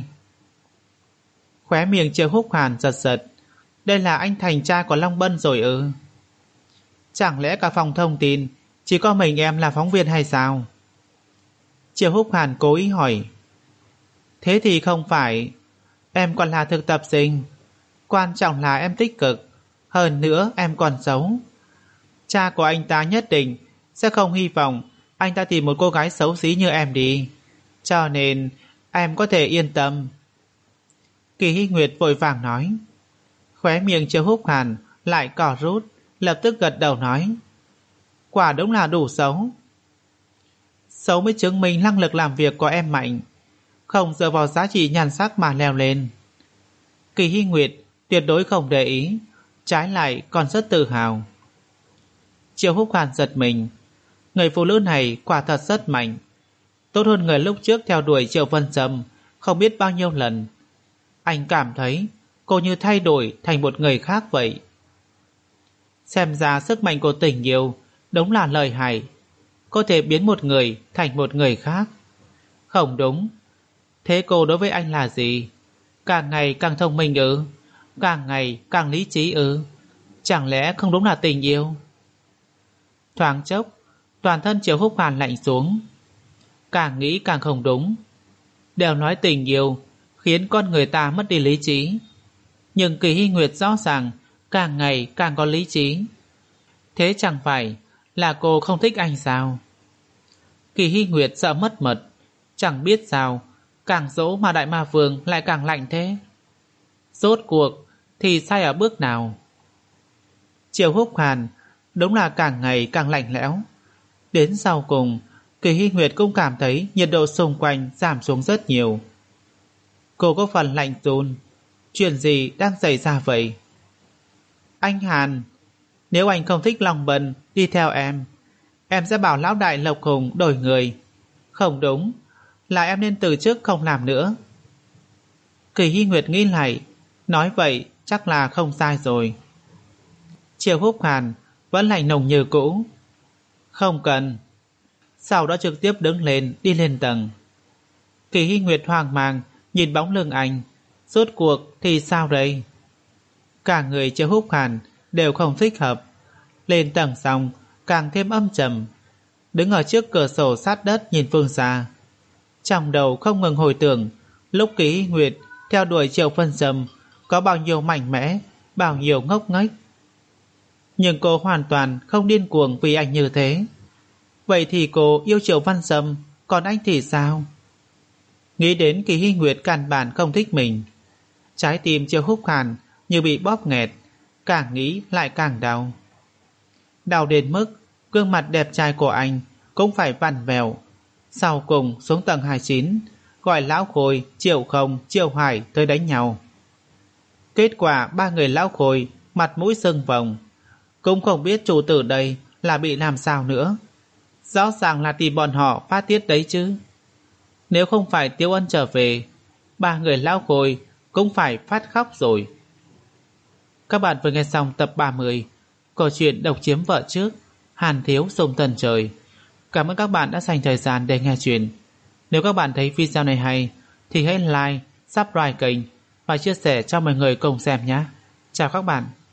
S1: Khóe miệng Triệu Húc Hàn giật giật, đây là anh thành cha của Long Bân rồi ư? Chẳng lẽ cả phòng thông tin chỉ có mình em là phóng viên hay sao? Triệu Húc Hàn cố ý hỏi. Thế thì không phải, em còn là thực tập sinh, quan trọng là em tích cực, hơn nữa em còn xấu. Cha của anh ta nhất định sẽ không hy vọng anh ta tìm một cô gái xấu xí như em đi, cho nên em có thể yên tâm. Kỳ Hy Nguyệt vội vàng nói. Khóe miệng Triệu Húc Hàn lại cò rút, lập tức gật đầu nói, quả đúng là đủ xấu. Xấu mới chứng minh năng lực làm việc của em mạnh, không dựa vào giá trị nhan sắc mà leo lên. Kỳ Hy Nguyệt tuyệt đối không để ý, trái lại còn rất tự hào. Triệu Húc Hàn giật mình, người phụ nữ này quả thật rất mạnh, tốt hơn người lúc trước theo đuổi Triệu Vân Trầm không biết bao nhiêu lần. Anh cảm thấy cô như thay đổi thành một người khác vậy. Xem ra sức mạnh của tình yêu đúng là lợi hại, có thể biến một người thành một người khác. Không đúng, thế cô đối với anh là gì? Càng ngày càng thông minh ư? Càng ngày càng lý trí ư? Chẳng lẽ không đúng là tình yêu? Thoáng chốc, toàn thân Triệu Húc Hàn lạnh xuống. Càng nghĩ càng không đúng. Đều nói tình yêu khiến con người ta mất đi lý trí, nhưng Kỳ Hy Nguyệt rõ ràng càng ngày càng có lý trí. Thế chẳng phải là cô không thích anh sao? Kỳ Hy Nguyệt sợ mất mật, chẳng biết sao Càng dỗ mà đại ma vương lại càng lạnh thế. Rốt cuộc thì sai ở bước nào? Triệu Húc Hàn đúng là càng ngày càng lạnh lẽo. Đến sau cùng, Kỳ Hy Nguyệt cũng cảm thấy nhiệt độ xung quanh giảm xuống rất nhiều. Cô có phần lạnh run. Chuyện gì đang xảy ra vậy? Anh Hàn, nếu anh không thích Long Bân đi theo em, em sẽ bảo lão đại Lộc Hùng đổi người. Không đúng, là em nên từ chức không làm nữa. Kỳ Hy Nguyệt nghĩ lại, nói vậy chắc là không sai rồi. Triệu Húc Hàn vẫn lạnh nồng như cũ. Không cần. Sau đó trực tiếp đứng lên đi lên tầng. Kỳ Hy Nguyệt hoang mang nhìn bóng lưng anh. Rốt cuộc thì sao đây? Cả người Triệu Húc Hàn đều không thích hợp. Lên tầng xong càng thêm âm trầm. Đứng ở trước cửa sổ sát đất nhìn phương xa. Trong đầu không ngừng hồi tưởng lúc Kỳ Hy Nguyệt theo đuổi Triệu Phân Sâm có bao nhiêu mạnh mẽ, bao nhiêu ngốc nghếch. Nhưng cô hoàn toàn không điên cuồng vì anh như thế. Vậy thì cô yêu Triệu Văn Sâm, còn anh thì sao? Nghĩ đến Kỳ Hy Nguyệt căn bản không thích mình, trái tim Triệu Húc Hàn như bị bóp nghẹt, càng nghĩ lại càng đau. Đau đến mức gương mặt đẹp trai của anh cũng phải vặn vẹo. Sau cùng xuống tầng hai mươi chín, gọi Lão Khôi, Triệu Không, Triệu Hải tới đánh nhau. Kết quả ba người Lão Khôi mặt mũi sưng vòng. Cũng không biết chủ tử đây là bị làm sao nữa. Rõ ràng là tìm bọn họ phát tiết đấy chứ. Nếu không phải Tiêu Ân trở về, ba người Lão Khôi cũng phải phát khóc rồi. Các bạn vừa nghe xong tập ba mươi câu chuyện Độc Chiếm Vợ Trước, Hàn Thiếu Sông Thần Trời. Cảm ơn các bạn đã dành thời gian để nghe chuyện. Nếu các bạn thấy video này hay thì hãy like, subscribe kênh và chia sẻ cho mọi người cùng xem nhé. Chào các bạn.